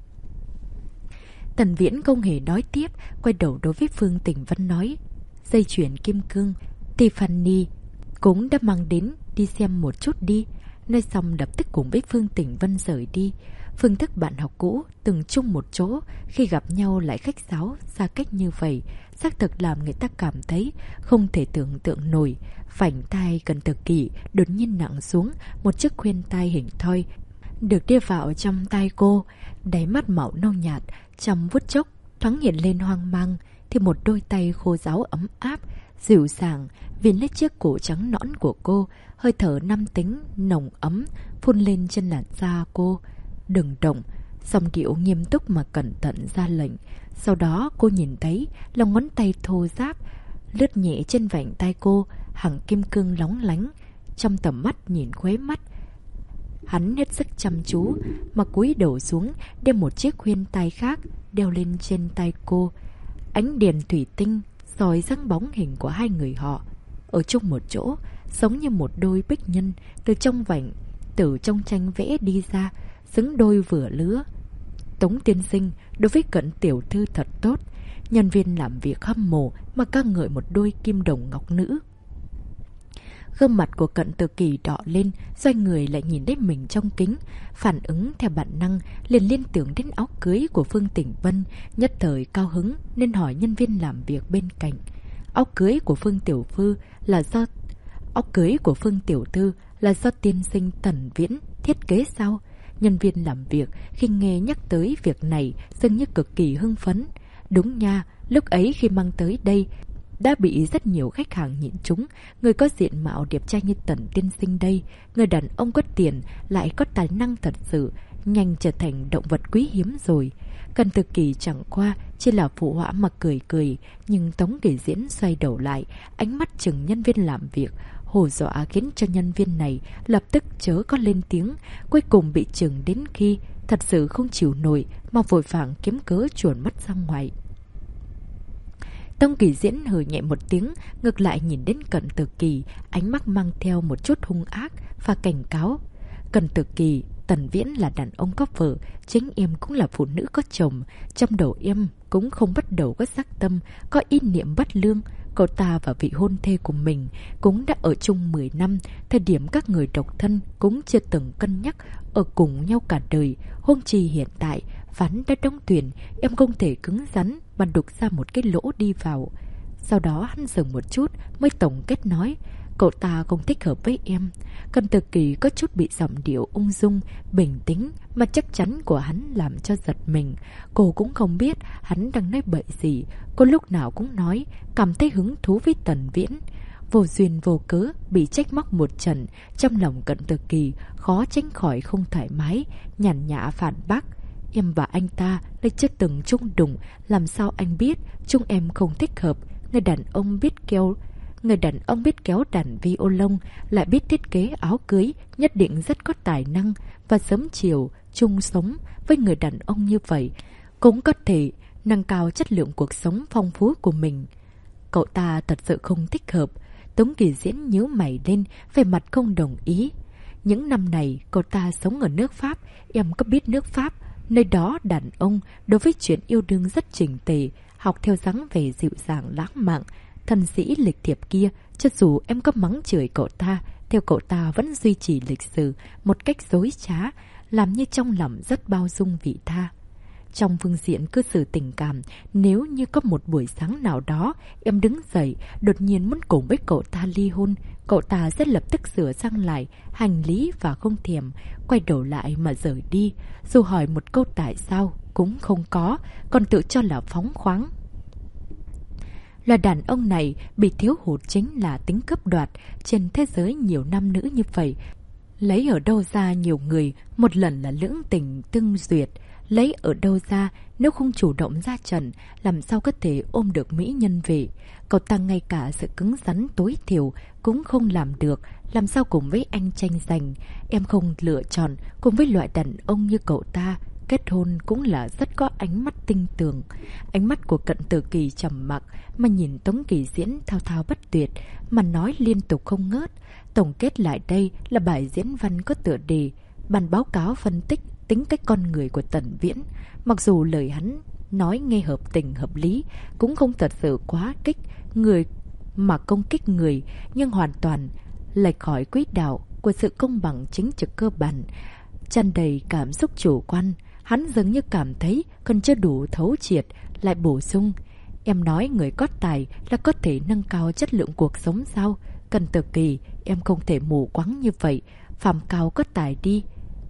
Tần Viễn không hề nói tiếp, quay đầu đối với Phương Tỉnh Vân nói, dây chuyền kim cương Tiffany cũng đã mang đến, đi xem một chút đi. Nói xong lập tức cùng với Phương Tỉnh Vân rời đi. Phương thức bạn học cũ, từng chung một chỗ, khi gặp nhau lại khách sáo, xa cách như vậy, xác thực làm người ta cảm thấy không thể tưởng tượng nổi. Vành tai Cần Tự Kỷ đột nhiên nặng xuống, một chiếc khuyên tai hình thoi được đưa vào trong tai cô. Đáy mắt màu nâu nhạt, trong phút chốc thoáng hiện lên hoang mang, thì một đôi tay khô ráo ấm áp, dịu dàng viền lấy chiếc cổ trắng nõn của cô. Hơi thở nam tính nồng ấm phun lên trên làn da cô. Đừng động, giọng điệu nghiêm túc mà cẩn thận ra lệnh. Sau đó cô nhìn thấy lòng ngón tay thô ráp lướt nhẹ trên vành tai cô, hàng kim cương lóng lánh. Trong tầm mắt nhìn khóe mắt, hắn hết sức chăm chú mà cúi đầu xuống, đem một chiếc khuyên tai khác đeo lên trên tay cô. Ánh đèn thủy tinh soi dáng bóng hình của hai người họ ở chung một chỗ, giống như một đôi bích nhân từ trong tranh vẽ đi ra, xứng đôi vừa lứa. Tống tiên sinh đối với Cận tiểu thư thật tốt. Nhân viên làm việc hâm mộ mà ca ngợi một đôi kim đồng ngọc nữ. Gương mặt của Cận Tự Kỷ đỏ lên, xoay người lại nhìn đến mình trong kính. Phản ứng theo bản năng liền liên tưởng đến áo cưới của Phương Tỉnh Vân, nhất thời cao hứng nên hỏi nhân viên làm việc bên cạnh, áo cưới của Phương Tiểu Thư là do tiên sinh Tần Viễn thiết kế sao? Nhân viên làm việc khi nghe nhắc tới việc này dường như cực kỳ hưng phấn. Đúng nha, lúc ấy khi mang tới đây đã bị rất nhiều khách hàng nhìn trúng. Người có diện mạo đẹp trai như Tần tiên sinh đây, người đàn ông có tiền lại có tài năng thật sự, nhanh trở thành động vật quý hiếm rồi. Cần Tự Kỷ chẳng qua chỉ là phụ họa mà cười cười, nhưng Tống Kỳ Diễn xoay đầu lại, ánh mắt chừng nhân viên làm việc, hù dọa khiến cho nhân viên này lập tức chớ có lên tiếng, cuối cùng bị chừng đến khi thật sự không chịu nổi mà vội vàng kiếm cớ chuồn mất ra ngoài. Tống Kỳ Diễn hừ nhẹ một tiếng, ngược lại nhìn đến Cận Tự Kỷ, ánh mắt mang theo một chút hung ác và cảnh cáo. Cận Tự Kỷ, Tần Viễn là đàn ông có vợ, chính em cũng là phụ nữ có chồng. Trong đầu em cũng không bắt đầu có sắc tâm, có ý niệm bất lương. Cậu ta và vị hôn thê của mình cũng đã ở chung 10 năm, thời điểm các người độc thân cũng chưa từng cân nhắc ở cùng nhau cả đời. Huống chi hiện tại, ván đã đóng thuyền, em không thể cứng rắn mà đục ra một cái lỗ đi vào. Sau đó hắn dừng một chút mới tổng kết nói, cậu ta không thích hợp với em. Cần Tự Kỷ có chút bị giọng điệu ung dung, bình tĩnh mà chắc chắn của hắn làm cho giật mình. Cô cũng không biết hắn đang nói bậy gì. Cô lúc nào cũng nói cảm thấy hứng thú với Tần Viễn. Vô duyên vô cớ bị trách móc một trận, trong lòng Cận Tự Kỷ khó tránh khỏi không thoải mái, nhàn nhã phản bác. Em và anh ta lại chưa từng chung đụng, làm sao anh biết chúng em không thích hợp? Người đàn ông biết kéo đàn violon, lại biết thiết kế áo cưới, nhất định rất có tài năng, và sớm chiều chung sống với người đàn ông như vậy cũng có thể nâng cao chất lượng cuộc sống phong phú của mình. Cậu ta thật sự không thích hợp. Tống Kỳ Diễn nhíu mày lên, vẻ mặt không đồng ý. Những năm này cậu ta sống ở nước Pháp, em có biết nước Pháp, nơi đó đàn ông đối với chuyện yêu đương rất chỉnh tề, học theo dáng vẻ dịu dàng lãng mạn, thân sĩ lịch thiệp kia. Cho dù em có mắng chửi cậu ta, theo cậu ta vẫn duy trì lịch sự một cách dối trá, làm như trong lòng rất bao dung vị tha. Trong phương diện cư xử tình cảm, nếu như có một buổi sáng nào đó em đứng dậy đột nhiên muốn cùng với cậu ta ly hôn, cậu ta sẽ lập tức sửa sang lại hành lý và không thèm quay đầu lại mà rời đi. Dù hỏi một câu tại sao cũng không có, còn tự cho là phóng khoáng. Là đàn ông này bị thiếu hụt chính là tính cướp đoạt. Trên thế giới nhiều nam nữ như vậy, lấy ở đâu ra nhiều người một lần là lưỡng tình tương duyệt? Lấy ở đâu ra nếu không chủ động ra trận, làm sao có thể ôm được mỹ nhân về? Cậu ta ngay cả sự cứng rắn tối thiểu cũng không làm được, làm sao cùng với anh tranh giành? Em không lựa chọn cùng với loại đàn ông như cậu ta. Kết hôn cũng là rất có ánh mắt tinh tường. Ánh mắt của Cận Tử Kỳ trầm mặc mà nhìn Tống Kỳ Diễn thao thao bất tuyệt, mà nói liên tục không ngớt. Tổng kết lại đây là bài diễn văn có tựa đề bản báo cáo phân tích tính cách con người của Tần Viễn. Mặc dù lời hắn nói nghe hợp tình hợp lý, cũng không thật sự quá kích người mà công kích người, nhưng hoàn toàn lệch khỏi quỹ đạo của sự công bằng chính trực cơ bản, tràn đầy cảm xúc chủ quan. Hắn dường như cảm thấy còn chưa đủ thấu triệt, lại bổ sung: em nói người có tài là có thể nâng cao chất lượng cuộc sống sao? Cận Tử Kỳ, em không thể mù quáng như vậy. Phàm cao có tài đi,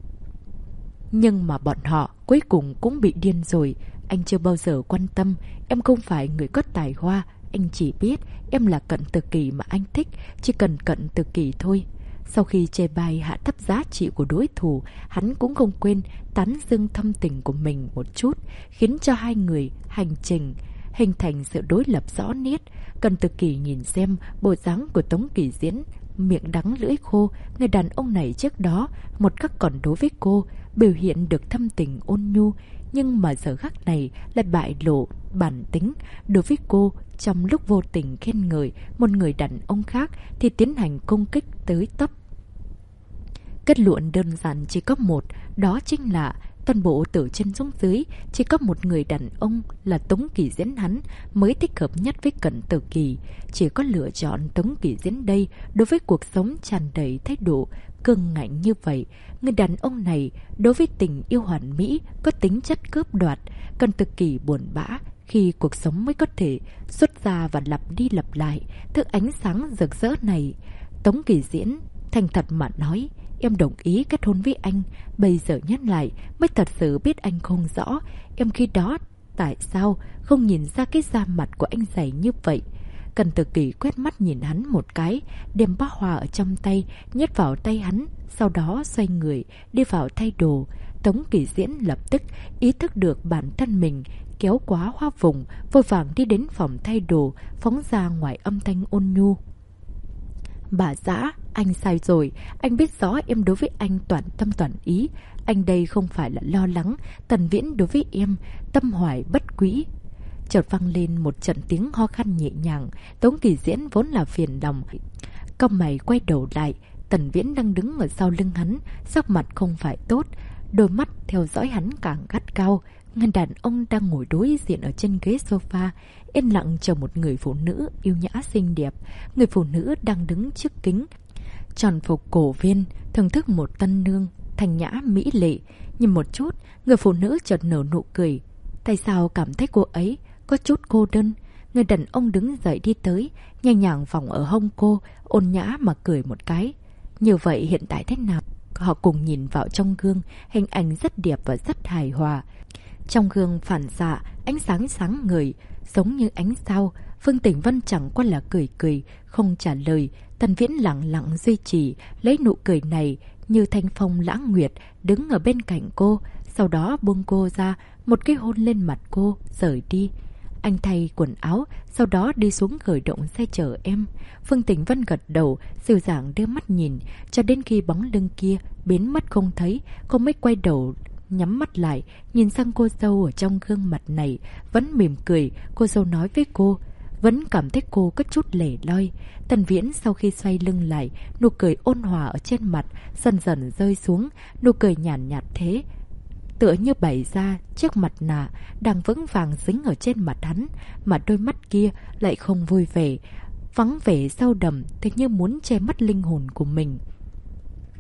nhưng mà bọn họ cuối cùng cũng bị điên rồi. Anh chưa bao giờ quan tâm em không phải người có tài hoa. Anh chỉ biết em là Cận Tử Kỳ mà anh thích, chỉ cần Cận Tử Kỳ thôi. Sau khi chê bai hạ thấp giá trị của đối thủ, hắn cũng không quên tán dương thâm tình của mình một chút, khiến cho hai người hành trình hình thành sự đối lập rõ nét. Cận Tử Kỳ nhìn xem bộ dáng của Tống Kỳ Diễn, miệng đắng lưỡi khô. Người đàn ông này trước đó một khắc còn đối với cô biểu hiện được thâm tình ôn nhu, nhưng mà giờ khắc này lại bại lộ bản tính. Đối với cô, trong lúc vô tình khen ngợi một người đàn ông khác thì tiến hành công kích tới tấp. Kết luận đơn giản chỉ có một, đó chính là toàn bộ từ trên xuống dưới chỉ có một người đàn ông là Tống Kỳ Diễn hắn mới thích hợp nhất với Cận Tử Kỳ. Chỉ có lựa chọn Tống Kỳ Diễn đây. Đối với cuộc sống tràn đầy thái độ cương ngạnh như vậy, người đàn ông này đối với tình yêu hoàn mỹ có tính chất cướp đoạt. Cận Tử Kỳ buồn bã khi cuộc sống mới có thể xuất ra và lặp đi lặp lại thứ ánh sáng rực rỡ này. Tống Kỳ Diễn thành thật mà nói: em đồng ý kết hôn với anh. Bây giờ nhắc lại mới thật sự biết anh không rõ em khi đó tại sao không nhìn ra cái da mặt của anh dày như vậy. Cận Tử Kỳ quét mắt nhìn hắn một cái, đem bó hoa ở trong tay nhét vào tay hắn, sau đó xoay người đi vào thay đồ. Tống Kỳ Diễn lập tức ý thức được bản thân mình kéo quá hoa vùng, vội vàng đi đến phòng thay đồ, phóng ra ngoài âm thanh ôn nhu: bà xã, anh sai rồi. Anh biết rõ em đối với anh toàn tâm toàn ý. Anh đây không phải là lo lắng Tần Viễn đối với em tâm hoài bất quý. Chợt vang lên một trận tiếng ho khan nhẹ nhàng. Tống Kỳ Diễn vốn là phiền lòng, cau mày quay đầu lại. Tần Viễn đang đứng ở sau lưng hắn, sắc mặt không phải tốt, đôi mắt theo dõi hắn càng gắt cao. Người đàn ông đang ngồi đối diện ở trên ghế sofa, yên lặng chờ một người phụ nữ yêu nhã xinh đẹp. Người phụ nữ đang đứng trước kính, tròn phục cổ viên, thưởng thức một tân nương thanh nhã mỹ lệ. Nhìn một chút, người phụ nữ chợt nở nụ cười. Tại sao cảm thấy cô ấy có chút cô đơn? Người đàn ông đứng dậy đi tới, nhẹ nhàng vòng ở hông cô, ôn nhã mà cười một cái. Như vậy hiện tại thế nào? Họ cùng nhìn vào trong gương, hình ảnh rất đẹp và rất hài hòa. Trong gương phản xạ ánh sáng sáng ngời, giống như ánh sao. Phương Tỉnh Vân chẳng qua là cười cười, không trả lời. Tần Viễn lặng lặng duy trì lấy nụ cười này như thanh phong lãng nguyệt, đứng ở bên cạnh cô, sau đó buông cô ra, một cái hôn lên mặt cô, rời đi. Anh thay quần áo, sau đó đi xuống khởi động xe chở em. Phương Tỉnh Vân gật đầu, dịu dàng đưa mắt nhìn, cho đến khi bóng lưng kia biến mất không thấy, cô mới quay đầu nhắm mắt lại, nhìn sang cô dâu ở trong gương mặt này, vẫn mỉm cười. Cô dâu nói với cô, vẫn cảm thấy cô có chút lẻ loi. Tần Viễn sau khi xoay lưng lại, nụ cười ôn hòa ở trên mặt dần dần rơi xuống, nụ cười nhàn nhạt thế, tựa như bày ra chiếc mặt nạ đang vững vàng dính ở trên mặt hắn, mà đôi mắt kia lại không vui vẻ, vắng vẻ sâu đậm, thế như muốn che mất linh hồn của mình.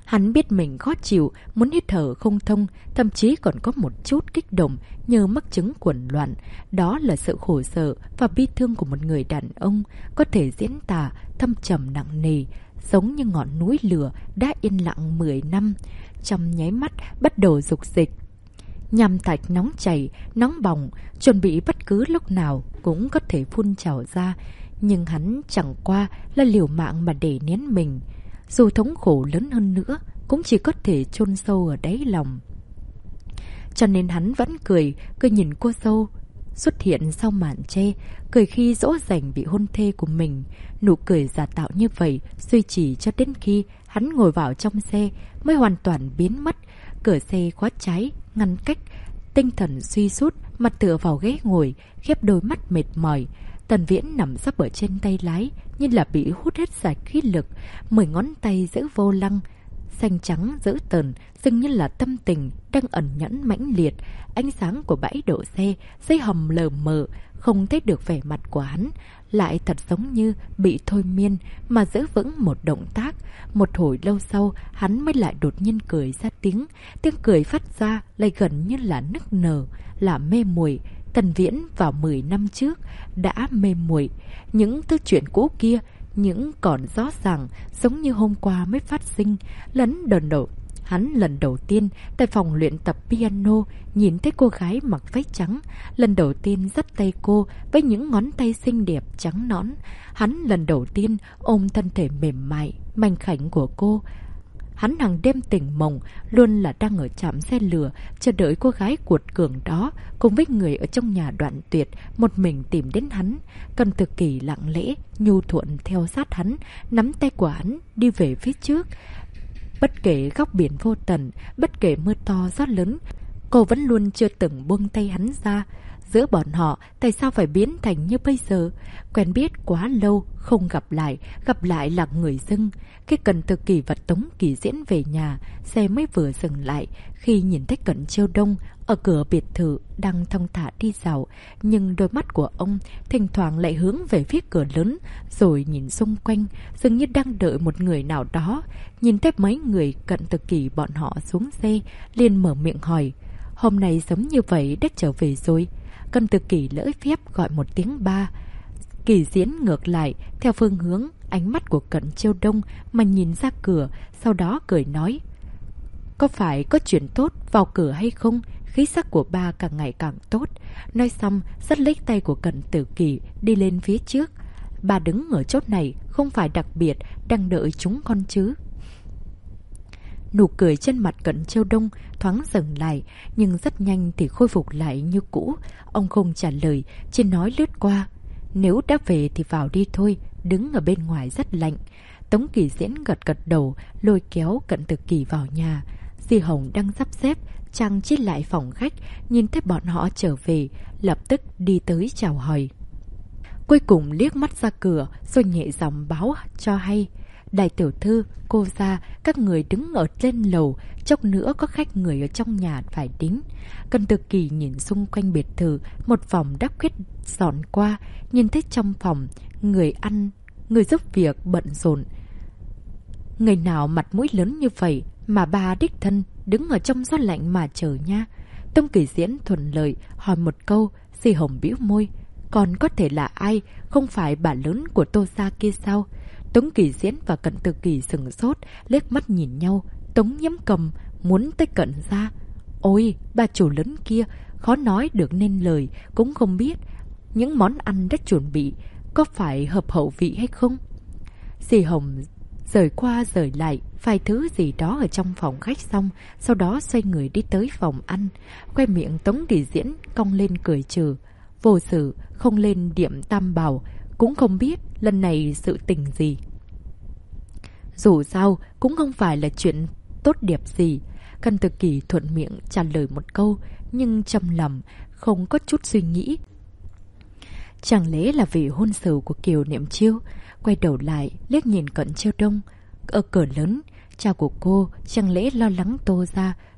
Hắn biết mình khó chịu, muốn hít thở không thông, thậm chí còn có một chút kích động nhờ mắc chứng cuồng loạn. Đó là sự khổ sở và bi thương của một người đàn ông, có thể diễn tả thâm trầm nặng nề, giống như ngọn núi lửa đã yên lặng 10 năm, trong nháy mắt bắt đầu dục dịch. Nham thạch nóng chảy, nóng bỏng, chuẩn bị bất cứ lúc nào cũng có thể phun trào ra, nhưng hắn chẳng qua là liều mạng mà để nén mình. Dù thống khổ lớn hơn nữa, cũng chỉ có thể chôn sâu ở đáy lòng. Cho nên hắn vẫn cười nhìn cô dâu xuất hiện sau màn che, cười khi dỗ dành vị hôn thê của mình. Nụ cười giả tạo như vậy duy trì cho đến khi hắn ngồi vào trong xe mới hoàn toàn biến mất. Cửa xe khóa trái, ngăn cách, tinh thần suy sút, mặt tựa vào ghế ngồi, khép đôi mắt mệt mỏi. Tần Viễn nằm sấp ở trên tay lái, như là bị hút hết sạch khí lực, 10 ngón tay giữ vô lăng, xanh trắng dữ tợn, dường như là tâm tình đang ẩn nhẫn mãnh liệt. Ánh sáng của bãi đỗ xe, dây hầm lờ mờ, không thấy được vẻ mặt của hắn, lại thật giống như bị thôi miên mà giữ vững một động tác. Một hồi lâu sau, hắn mới lại đột nhiên cười ra tiếng. Tiếng cười phát ra lại gần như là nức nở, là mê muội. Tần Viễn vào 10 năm trước đã mê muội. Những thứ chuyện cũ kia, những còn rõ ràng, giống như hôm qua mới phát sinh. Hắn lần đầu tiên tại phòng luyện tập piano nhìn thấy cô gái mặc váy trắng, lần đầu tiên dắt tay cô với những ngón tay xinh đẹp trắng nõn. Hắn lần đầu tiên ôm thân thể mềm mại, mảnh khảnh của cô. Hắn hàng đêm tỉnh mộng, luôn là đang ở trạm xe lửa, chờ đợi cô gái cuột cường đó, cùng với người ở trong nhà Đoạn Tuyệt, một mình tìm đến hắn. Cần Thực Kỳ lặng lẽ, nhu thuận theo sát hắn, nắm tay của hắn, đi về phía trước. Bất kể góc biển vô tận, bất kể mưa to gió lớn, cô vẫn luôn chưa từng buông tay hắn ra. Giữa bọn họ, tại sao phải biến thành như bây giờ? Quen biết quá lâu, không gặp lại là người dưng. Khi Cần Thực Kỳ và Tống Kỳ Diễn về nhà, xe mới vừa dừng lại khi nhìn thấy Cận Chiêu Đông ở cửa biệt thự đang thong thả đi dạo, nhưng đôi mắt của ông thỉnh thoảng lại hướng về phía cửa lớn, rồi nhìn xung quanh, dường như đang đợi một người nào đó. Nhìn thấy mấy người Cận Thực Kỳ bọn họ xuống xe, liền mở miệng hỏi: "Hôm nay giống như vậy đã trở về rồi?" Cận Thực Kỳ lễ phép gọi một tiếng ba. Kỳ Diễn ngược lại theo phương hướng ánh mắt của Cận Chiêu Đông mà nhìn ra cửa, sau đó cười nói: "Có phải có chuyện tốt vào cửa hay không? Khí sắc của ba càng ngày càng tốt." Nói xong, dắt lấy tay của Cận Tử Kỳ đi lên phía trước. "Bà đứng ở chốt này không phải đặc biệt đang đợi chúng con chứ?" Nụ cười trên mặt Cận Chiêu Đông thoáng dừng lại, nhưng rất nhanh thì khôi phục lại như cũ. Ông không trả lời, chỉ nói lướt qua: "Nếu đã về thì vào đi thôi, đứng ở bên ngoài rất lạnh." Tống Kỳ Diễn gật đầu, lôi kéo Cận Tử Kỳ vào nhà. Di Hồng đang sắp xếp trang trí lại phòng khách, nhìn thấy bọn họ trở về, lập tức đi tới chào hỏi. Cuối cùng liếc mắt ra cửa, rồi nhẹ giọng báo cho hay: "Đại tiểu thư, cô gia, các người đứng ở trên lầu, chốc nữa có khách người ở trong nhà phải đến." Cận Tử Kỳ nhìn xung quanh biệt thự, một phòng đắp khuyết dọn qua, nhìn thấy trong phòng người ăn, người giúp việc bận rộn. Người nào mặt mũi lớn như vậy mà bà đích thân đứng ở trong gió lạnh mà chờ nha. Tống Kỳ Diễn thuận lợi hỏi một câu. Di Hồng bĩu môi: "Còn có thể là ai, không phải bà lớn của Tô gia kia sao?" Tống Kỳ Diễn và Cận Tử Kỳ sừng sốt, liếc mắt nhìn nhau. Tống Nhiễm Cầm muốn tới cận ra: "Ôi, bà chủ lớn kia, khó nói được nên lời, cũng không biết những món ăn đã chuẩn bị có phải hợp khẩu vị hay không." Di Hồng rời qua rời lại vài thứ gì đó ở trong phòng khách xong, sau đó xoay người đi tới phòng ăn. Khoe miệng Tống Kỳ Diễn cong lên cười trừ. Vô sự không lên điểm tam bảo, cũng không biết lần này sự tình gì. Dù sao cũng không phải là chuyện tốt đẹp gì. Cận Tử Kỳ thuận miệng trả lời một câu, nhưng trong lòng không có chút suy nghĩ. Chẳng lẽ là vì hôn sự của Kiều Niệm Chiêu? Quay đầu lại liếc nhìn Cận Chiêu Đông ở cửa lớn. Cha của cô chẳng lẽ lo lắng Tô gia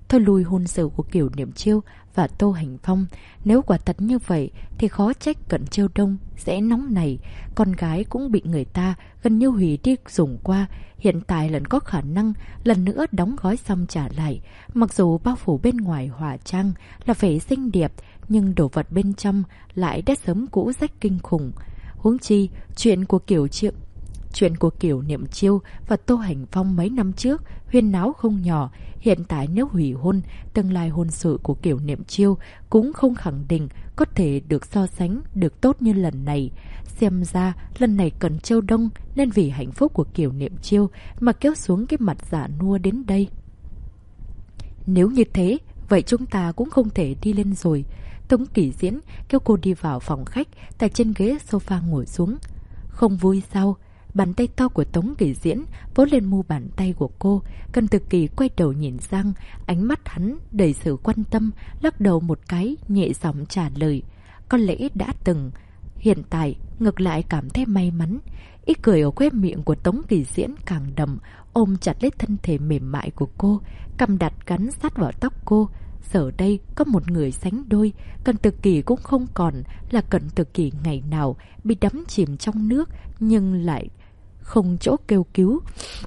thôi lui hôn sự của Kiều Niệm Chiêu và Tô Hành Phong. Nếu quả thật như vậy thì khó trách Cận Chiêu Đông sẽ nóng này. Con gái cũng bị người ta gần như hủy đi dùng qua, hiện tại lần có khả năng lần nữa đóng gói xong trả lại. Mặc dù bao phủ bên ngoài hỏa trang là vẻ xinh đẹp, nhưng đồ vật bên trong lại đã sớm cũ rách kinh khủng. Huống chi, chuyện của Kiều Niệm Chiêu và Tô Hành Phong mấy năm trước huyên náo không nhỏ. Hiện tại nếu hủy hôn, tương lai hôn sự của Kiều Niệm Chiêu cũng không khẳng định có thể được so sánh được tốt như lần này. Xem ra lần này Cận Chiêu Đông nên vì hạnh phúc của Kiều Niệm Chiêu mà kéo xuống cái mặt giả nua đến đây. Nếu như thế, vậy chúng ta cũng không thể đi lên rồi. Tống Kỷ Diễn kêu cô đi vào phòng khách, tại trên ghế sofa ngồi xuống. Không vui sao? Bàn tay to của Tống Kỷ Diễn vỗ lên mu bàn tay của cô. Cận Tử Kỳ quay đầu nhìn sang, ánh mắt hắn đầy sự quan tâm, lắc đầu một cái, nhẹ giọng trả lời. Có lẽ đã từng, hiện tại ngược lại cảm thấy may mắn. Ý cười ở khóe miệng của Tống Kỷ Diễn càng đậm, ôm chặt lấy thân thể mềm mại của cô, cằm đặt gắn sát vào tóc cô. Giờ đây có một người sánh đôi, Cận Tử Kỳ cũng không còn là Cận Tử Kỳ ngày nào bị đắm chìm trong nước nhưng lại không chỗ kêu cứu.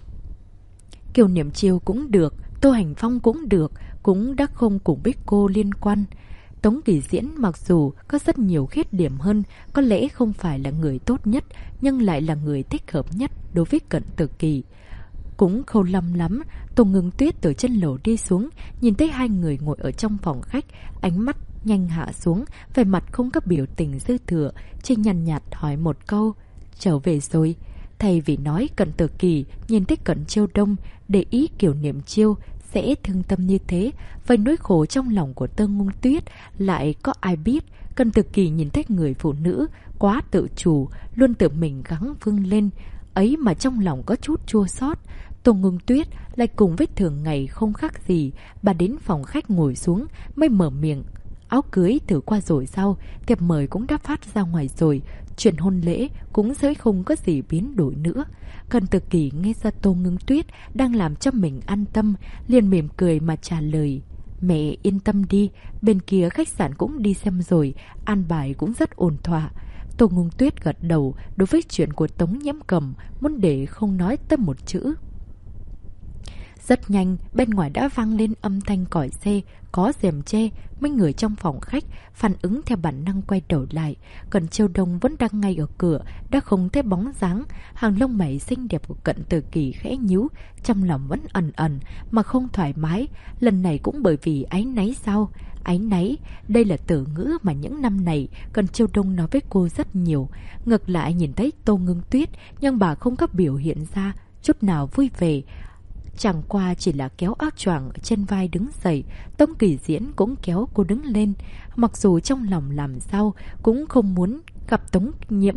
Kiều Niệm Chiêu cũng được, Tô Hành Phong cũng được, cũng đã không cùng biết cô liên quan. Tống Kỷ Diễn mặc dù có rất nhiều khuyết điểm hơn, có lẽ không phải là người tốt nhất, nhưng lại là người thích hợp nhất đối với Cận Tử Kỳ. Cũng khâu lâm lắm, Tô Ngưng Tuyết từ trên lầu đi xuống, nhìn thấy hai người ngồi ở trong phòng khách, ánh mắt nhanh hạ xuống, vẻ mặt không có biểu tình dư thừa, chỉ nhàn nhạt hỏi một câu, trở về rồi. Thay vì nói Cận Tử Kỳ nhìn thấy Cận Chiêu Đông để ý Kiều Niệm Chiêu sẽ thương tâm như thế, vậy nỗi khổ trong lòng của Tô Ngưng Tuyết lại có ai biết. Cận Tử Kỳ nhìn thấy người phụ nữ quá tự chủ, luôn tự mình gắng vươn lên, ấy mà trong lòng có chút chua xót. Tô Ngưng Tuyết lại cùng với thường ngày không khác gì, bà đến phòng khách ngồi xuống mới mở miệng. Áo cưới thử qua rồi sao? Thiệp mời cũng đã phát ra ngoài rồi, chuyện hôn lễ cũng sẽ không có gì biến đổi nữa. Cận Tử Kỳ nghe ra Tô Ngưng Tuyết đang làm cho mình an tâm, liền mỉm cười mà trả lời. Mẹ yên tâm đi, bên kia khách sạn cũng đi xem rồi, an bài cũng rất ổn thỏa. Tô Ngưng Tuyết gật đầu, đối với chuyện của Tống Nhiễm Cầm muốn để không nói tới một chữ. Rất nhanh, bên ngoài đã vang lên âm thanh còi xe, có rèm che, mấy người trong phòng khách phản ứng theo bản năng quay đầu lại. Cận Chiêu Đông vẫn đang ngay ở cửa, đã không thấy bóng dáng. Hàng lông mày xinh đẹp của Cận Tử Kỳ khẽ nhíu, trong lòng vẫn ẩn ẩn mà không thoải mái. Lần này cũng bởi vì áy náy sao? Áy náy, đây là từ ngữ mà những năm này Cận Chiêu Đông nói với cô rất nhiều. Ngược lại nhìn thấy Tô Ngưng Tuyết, nhưng bà không có biểu hiện ra chút nào vui vẻ. Chẳng qua chỉ là kéo áo choàng ở trên vai đứng dậy. Tống Kỷ Diễn cũng kéo cô đứng lên. Mặc dù trong lòng làm sao cũng không muốn gặp Tống Nhiễm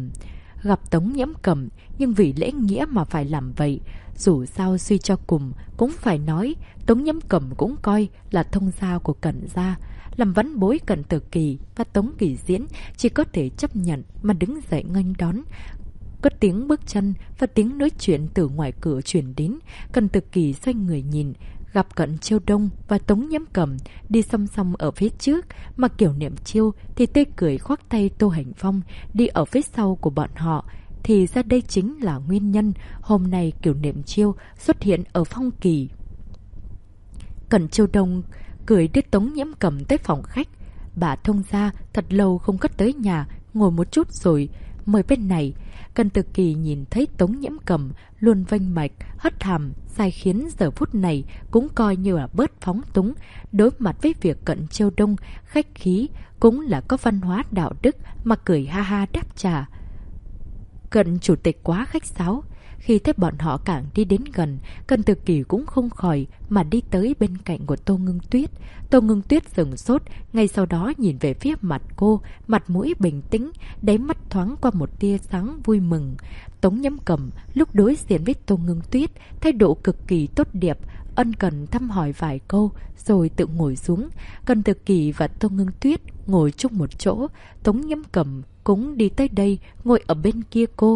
Cầm, nhưng vì lễ nghĩa mà phải làm vậy. Dù sao suy cho cùng cũng phải nói Tống Nhiễm Cầm cũng coi là thông gia của Cận gia. Làm vãn bối Cận Tử Kỳ và Tống Kỷ Diễn chỉ có thể chấp nhận mà đứng dậy nghênh đón. Có tiếng bước chân và tiếng nói chuyện từ ngoài cửa truyền đến. Cận Tử Kỳ xoay người nhìn, gặp Cận Chiêu Đông và Tống Nhiễm Cầm đi song song ở phía trước, mà Kiều Niệm Chiêu thì tươi cười khoác tay Tô Hành Phong đi ở phía sau của bọn họ. Thì ra đây chính là nguyên nhân hôm nay Kiều Niệm Chiêu xuất hiện ở Phong Kỳ. Cận Chiêu Đông cười đưa Tống Nhiễm Cầm tới phòng khách. Bà thông gia thật lâu không có tới nhà, ngồi một chút rồi mời bên này. Cận Tử Kỳ nhìn thấy Tống Nhiễm Cầm luôn vênh mạch, hất hàm, sai khiến giờ phút này cũng coi như là bớt phóng túng. Đối mặt với việc Cận Chiêu Đông khách khí, cũng là có văn hóa đạo đức mà cười ha ha đáp trả. Cận chủ tịch quá khách sáo. Khi thấy bọn họ càng đi đến gần, Cận Tử Kỳ cũng không khỏi mà đi tới bên cạnh của Tô Ngưng Tuyết. Tô Ngưng Tuyết sững sốt, ngay sau đó nhìn về phía mặt cô, mặt mũi bình tĩnh, đáy mắt thoáng qua một tia sáng vui mừng. Tống Nhiễm Cầm lúc đối diện với Tô Ngưng Tuyết, thái độ cực kỳ tốt đẹp, ân cần thăm hỏi vài câu, rồi tự ngồi xuống. Cận Tử Kỳ và Tô Ngưng Tuyết ngồi chung một chỗ, Tống Nhiễm Cầm cũng đi tới đây, ngồi ở bên kia cô.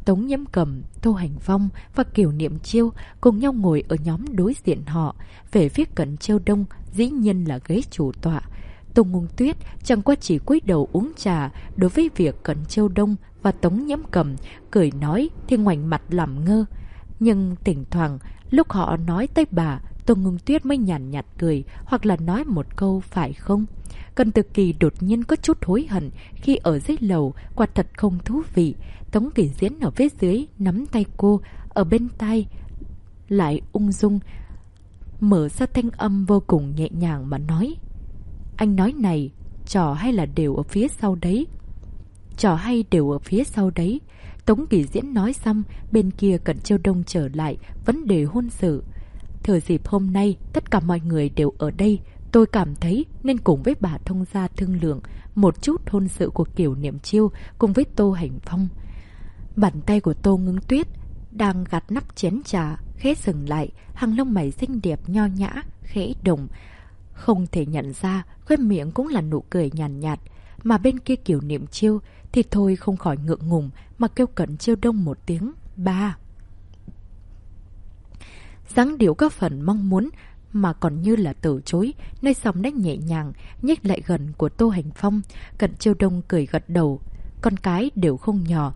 Tống Nhiễm Cầm, Tô Hành Phong và Kiều Niệm Chiêu cùng nhau ngồi ở nhóm đối diện họ. Về phía Cận Chiêu Đông dĩ nhiên là ghế chủ tọa. Tô Ngưng Tuyết chẳng qua chỉ cúi đầu uống trà. Đối với việc Cận Chiêu Đông và Tống Nhiễm Cầm cười nói thì ngoảnh mặt làm ngơ. Nhưng thỉnh thoảng lúc họ nói tới bà, Tô Ngưng Tuyết mới nhàn nhạt cười hoặc là nói một câu phải không. Cận Tử Kỳ đột nhiên có chút hối hận khi ở dưới lầu, quả thật không thú vị. Tống Kỳ Diễn ở phía dưới nắm tay cô, ở bên tai lại ung dung mở ra thanh âm vô cùng nhẹ nhàng mà nói: anh nói này, trò hay là đều ở phía sau đấy? Trò hay đều ở phía sau đấy. Tống Kỳ Diễn nói xong, bên kia Cận Chiêu Đông trở lại vấn đề hôn sự. Thời dịp hôm nay tất cả mọi người đều ở đây, tôi cảm thấy nên cùng với bà thông gia thương lượng một chút hôn sự của Kiều Niệm Chiêu cùng với Tô Hành Phong. Bàn tay của Tô Ngưng Tuyết đang gạt nắp chén trà khẽ dừng lại, hàng lông mày xinh đẹp nho nhã khẽ động, không thể nhận ra khóe miệng cũng là nụ cười nhàn nhạt. Mà bên kia Kiều Niệm Chiêu thì thôi không khỏi ngượng ngùng mà kêu Cận Chiêu Đông một tiếng ba. Dáng điệu có phần mong muốn mà còn như là từ chối, nơi xong đã nhẹ nhàng nhích lại gần của Tô Hành Phong. Cận Chiêu Đông cười gật đầu, con cái đều không nhỏ.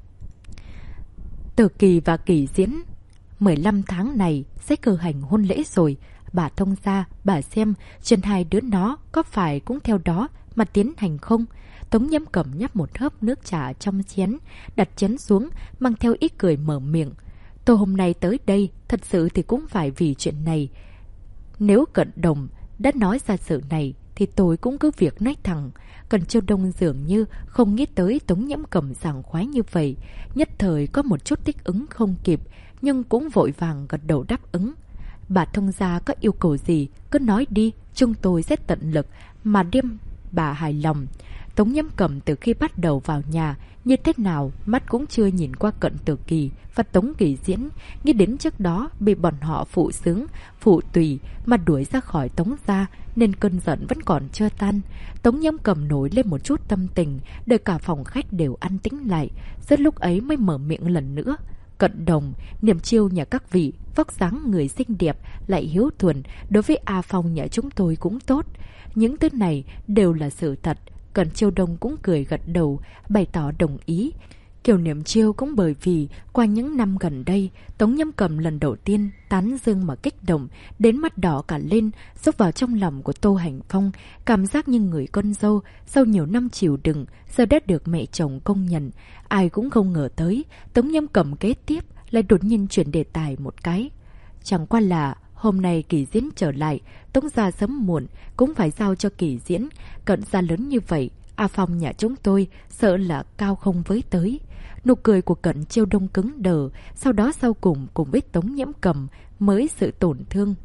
Tử Kỳ và Kỳ Diễn 15 tháng này sẽ cử hành hôn lễ rồi. Bà thông gia, bà xem chân hai đứa nó có phải cũng theo đó mà tiến hành không? Tống Nhiễm Cầm nhấp một hớp nước trà trong chén, đặt chén xuống, mang theo ít cười mở miệng. Tôi hôm nay tới đây, thật sự thì cũng phải vì chuyện này. Nếu Cận Đồng đã nói ra sự này, thì tôi cũng cứ việc nói thẳng. Cận Chiêu Đông dường như không nghĩ tới Tống Nhiễm Cầm sảng khoái như vậy. Nhất thời có một chút thích ứng không kịp, nhưng cũng vội vàng gật đầu đáp ứng. Bà thông gia có yêu cầu gì, cứ nói đi, chúng tôi sẽ tận lực mà đem bà hài lòng. Tống Nhiễm Cầm từ khi bắt đầu vào nhà, như thế nào mắt cũng chưa nhìn qua Cận Tử Kỳ và Tống Kỳ Diễn. Nghĩ đến trước đó bị bọn họ phụ xướng, phụ tùy mà đuổi ra khỏi Tống gia, nên cơn giận vẫn còn chưa tan. Tống Nhiễm Cầm nổi lên một chút tâm tình, đợi cả phòng khách đều an tĩnh lại, rất lúc ấy mới mở miệng lần nữa. Cận Đồng, Niệm Chiêu nhà các vị, vóc dáng người xinh đẹp lại hiếu thuần, đối với A Phong nhà chúng tôi cũng tốt. Những thứ này đều là sự thật. Cận Chiêu Đông cũng cười gật đầu, bày tỏ đồng ý. Kiều Niệm Chiêu cũng bởi vì qua những năm gần đây, Tống Nhiễm Cầm lần đầu tiên tán dương mà kích động, đến mắt đỏ cả lên, rúc vào trong lòng của Tô Hành Phong, cảm giác như người con dâu sau nhiều năm chịu đựng, giờ đã được mẹ chồng công nhận. Ai cũng không ngờ tới, Tống Nhiễm Cầm kế tiếp lại đột nhiên chuyển đề tài một cái. Chẳng qua là hôm nay Kỳ Diễn trở lại, Tống gia sớm muộn cũng phải giao cho Kỳ Diễn. Cận gia lớn như vậy, A Phong nhà chúng tôi sợ là cao không với tới. Nụ cười của Cận Chiêu Đông cứng đờ, sau đó sau cùng với Tống Nhiễm Cầm mới sự tổn thương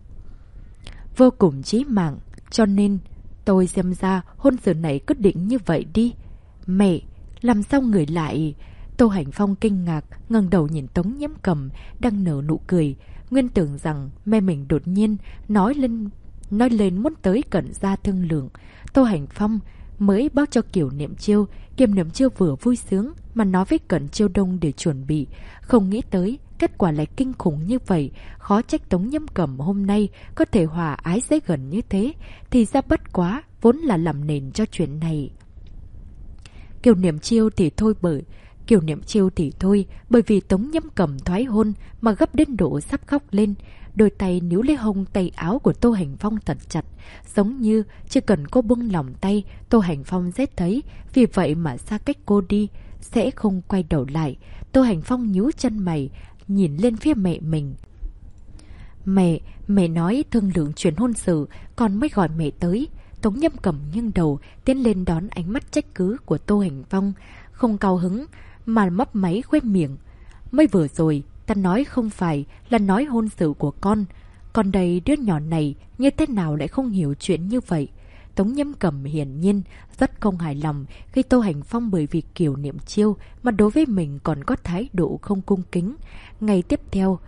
vô cùng chí mạng. Cho nên tôi xem ra hôn sự này quyết định như vậy đi. Mẹ, làm sao người lại... Tô Hành Phong kinh ngạc, ngẩng đầu nhìn Tống Nhiễm Cầm đang nở nụ cười. Nguyên tưởng rằng mẹ mình đột nhiên nói lên muốn tới Cận gia thương lượng. Tô Hành Phong mới báo cho Kiều Niệm Chiêu. Kiều Niệm Chiêu vừa vui sướng mà nói với Cận Chiêu Đông để chuẩn bị. Không nghĩ tới kết quả lại kinh khủng như vậy. Khó trách Tống Nhiễm Cầm hôm nay có thể hòa ái dễ gần như thế. Thì ra bất quá vốn là làm nền cho chuyện này. Kiều Niệm Chiêu thì thôi, bởi vì Tống Nhiễm Cầm thoái hôn mà gấp đến độ sắp khóc lên. Đôi tay níu lấy hông tay áo của Tô Hành Phong thật chặt, giống như chỉ cần cô buông lòng tay, Tô Hành Phong sẽ thấy, vì vậy mà xa cách cô đi, sẽ không quay đầu lại. Tô Hành Phong nhíu chân mày, nhìn lên phía mẹ mình. Mẹ nói thương lượng chuyển hôn sự, con mới gọi mẹ tới. Tống Nhiễm Cầm nghiêng đầu, tiến lên đón ánh mắt trách cứ của Tô Hành Phong, không cao hứng mà mấp máy khoe miệng. Mới vừa rồi ta nói không phải là nói hôn sự của con. Còn đây đứa nhỏ này như thế nào lại không hiểu chuyện như vậy. Tống Nhiễm Cầm hiển nhiên rất không hài lòng khi Tô Hành Phong bởi vì Kiều Niệm Chiêu mà đối với mình còn có thái độ không cung kính. Ngày tiếp theo,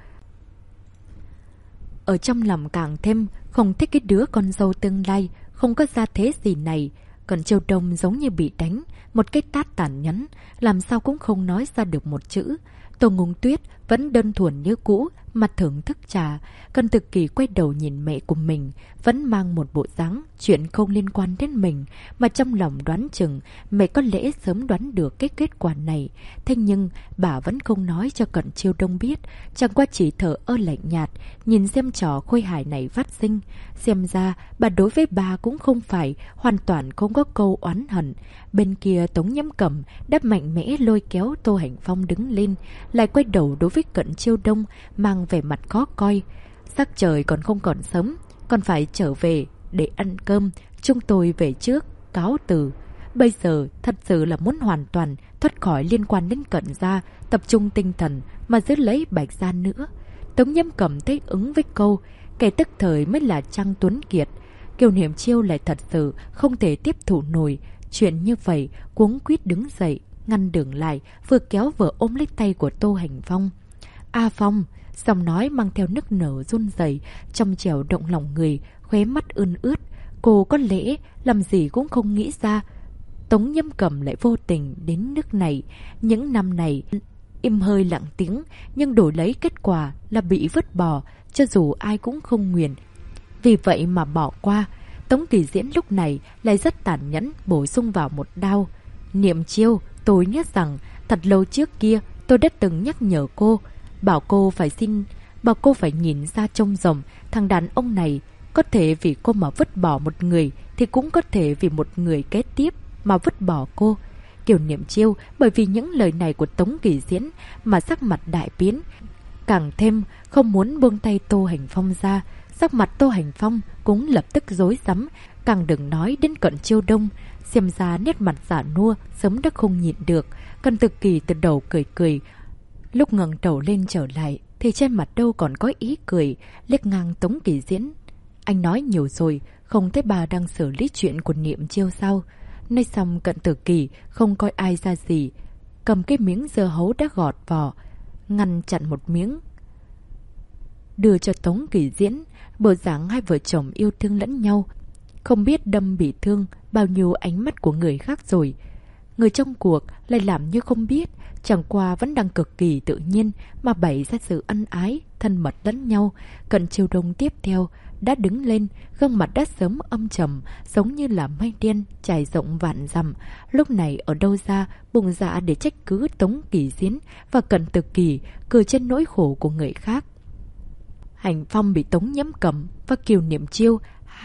ở trong lòng càng thêm không thích cái đứa con dâu tương lai không có gia thế gì này. Còn Chiêu Đông giống như bị đánh một cái tát tàn nhẫn, làm sao cũng không nói ra được một chữ. Tô Ngôn Tuyết vẫn đơn thuần như cũ, mặt thưởng thức trà. Cần Thực Kỳ quay đầu nhìn mẹ của mình, vẫn mang một bộ dáng chuyện không liên quan đến mình, mà trong lòng đoán chừng mẹ có lẽ sớm đoán được cái kết quả này. Thế nhưng bà vẫn không nói cho Cận Chiêu Đông biết, chẳng qua chỉ thở ơ lạnh nhạt, nhìn xem trò khôi hài này phát sinh. Xem ra bà đối với bà cũng không phải hoàn toàn không có câu oán hận. Bên kia Tống Nhâm Cẩm đã mạnh mẽ lôi kéo Tô Hành Phong đứng lên, lại quay đầu đối với Cận Chiêu Đông mang vẻ mặt khó coi. Sắc trời còn không còn sớm, còn phải trở về để ăn cơm, chúng tôi về trước, cáo từ. Bây giờ thật sự là muốn hoàn toàn thoát khỏi liên quan đến Cận gia, tập trung tinh thần mà giữ lấy Bạch gia nữa. Tống Nhâm Cẩm thấy ứng với câu kẻ tức thời mới là Trang Tuấn Kiệt. Kiều Niệm Chiêu lại thật sự không thể tiếp thụ nổi chuyện như vậy, cuống quýt đứng dậy ngăn đường lại, vừa kéo vừa ôm lấy tay của Tô Hành Phong. A Phong, giọng nói mang theo nức nở run rẩy, trong trẻo động lòng người, khóe mắt ươn ướt. Cô có lẽ làm gì cũng không nghĩ ra Tống Nhâm Cẩm lại vô tình đến nước này. Những năm này im hơi lặng tiếng, nhưng đổi lấy kết quả là bị vứt bỏ, cho dù ai cũng không nguyện vì vậy mà bỏ qua. Tống Kỳ Diễn lúc này lại rất tàn nhẫn bổ sung vào một đao. Niệm Chiêu, tôi nhớ rằng thật lâu trước kia tôi đã từng nhắc nhở cô, bảo cô phải nhìn ra trông rộng. Thằng đàn ông này có thể vì cô mà vứt bỏ một người, thì cũng có thể vì một người kế tiếp mà vứt bỏ cô. Kiều Niệm Chiêu bởi vì những lời này của Tống Kỳ Diễn mà sắc mặt đại biến, càng thêm không muốn buông tay Tô Hành Phong ra. Sắc mặt Tô Hành Phong cũng lập tức rối rắm, càng đừng nói đến Cận Chiêu Đông. Xem ra nét mặt giả nua sớm đã không nhịn được. Cận Thực Kỳ từ đầu cười cười, lúc ngẩng đầu lên trở lại thì trên mặt đâu còn có ý cười, liếc ngang Tống Kỳ Diễn. Anh nói nhiều rồi, không thấy bà đang xử lý chuyện của Niệm Chiêu sao? Nói xong Cận Tử Kỳ không coi ai ra gì, cầm cái miếng dưa hấu đã gọt vỏ, ngăn chặn một miếng, đưa cho Tống Kỳ Diễn. Bộ dáng hai vợ chồng yêu thương lẫn nhau, không biết đâm bị thương bao nhiêu ánh mắt của người khác rồi. Người trong cuộc lại làm như không biết, chẳng qua vẫn đang cực kỳ tự nhiên mà bày ra sự ân ái, thân mật lẫn nhau. Cận Chiêu Đông tiếp theo đã đứng lên, gương mặt đã sớm âm trầm, giống như là mây đen trải rộng vạn dặm. Lúc này ở đâu ra bụng dạ để trách cứ Tống Kỳ Diễn và Cận Tử Kỳ cười trên nỗi khổ của người khác. Hành Phong bị Tống Nhâm Cẩm và Kiều Niệm Chiêu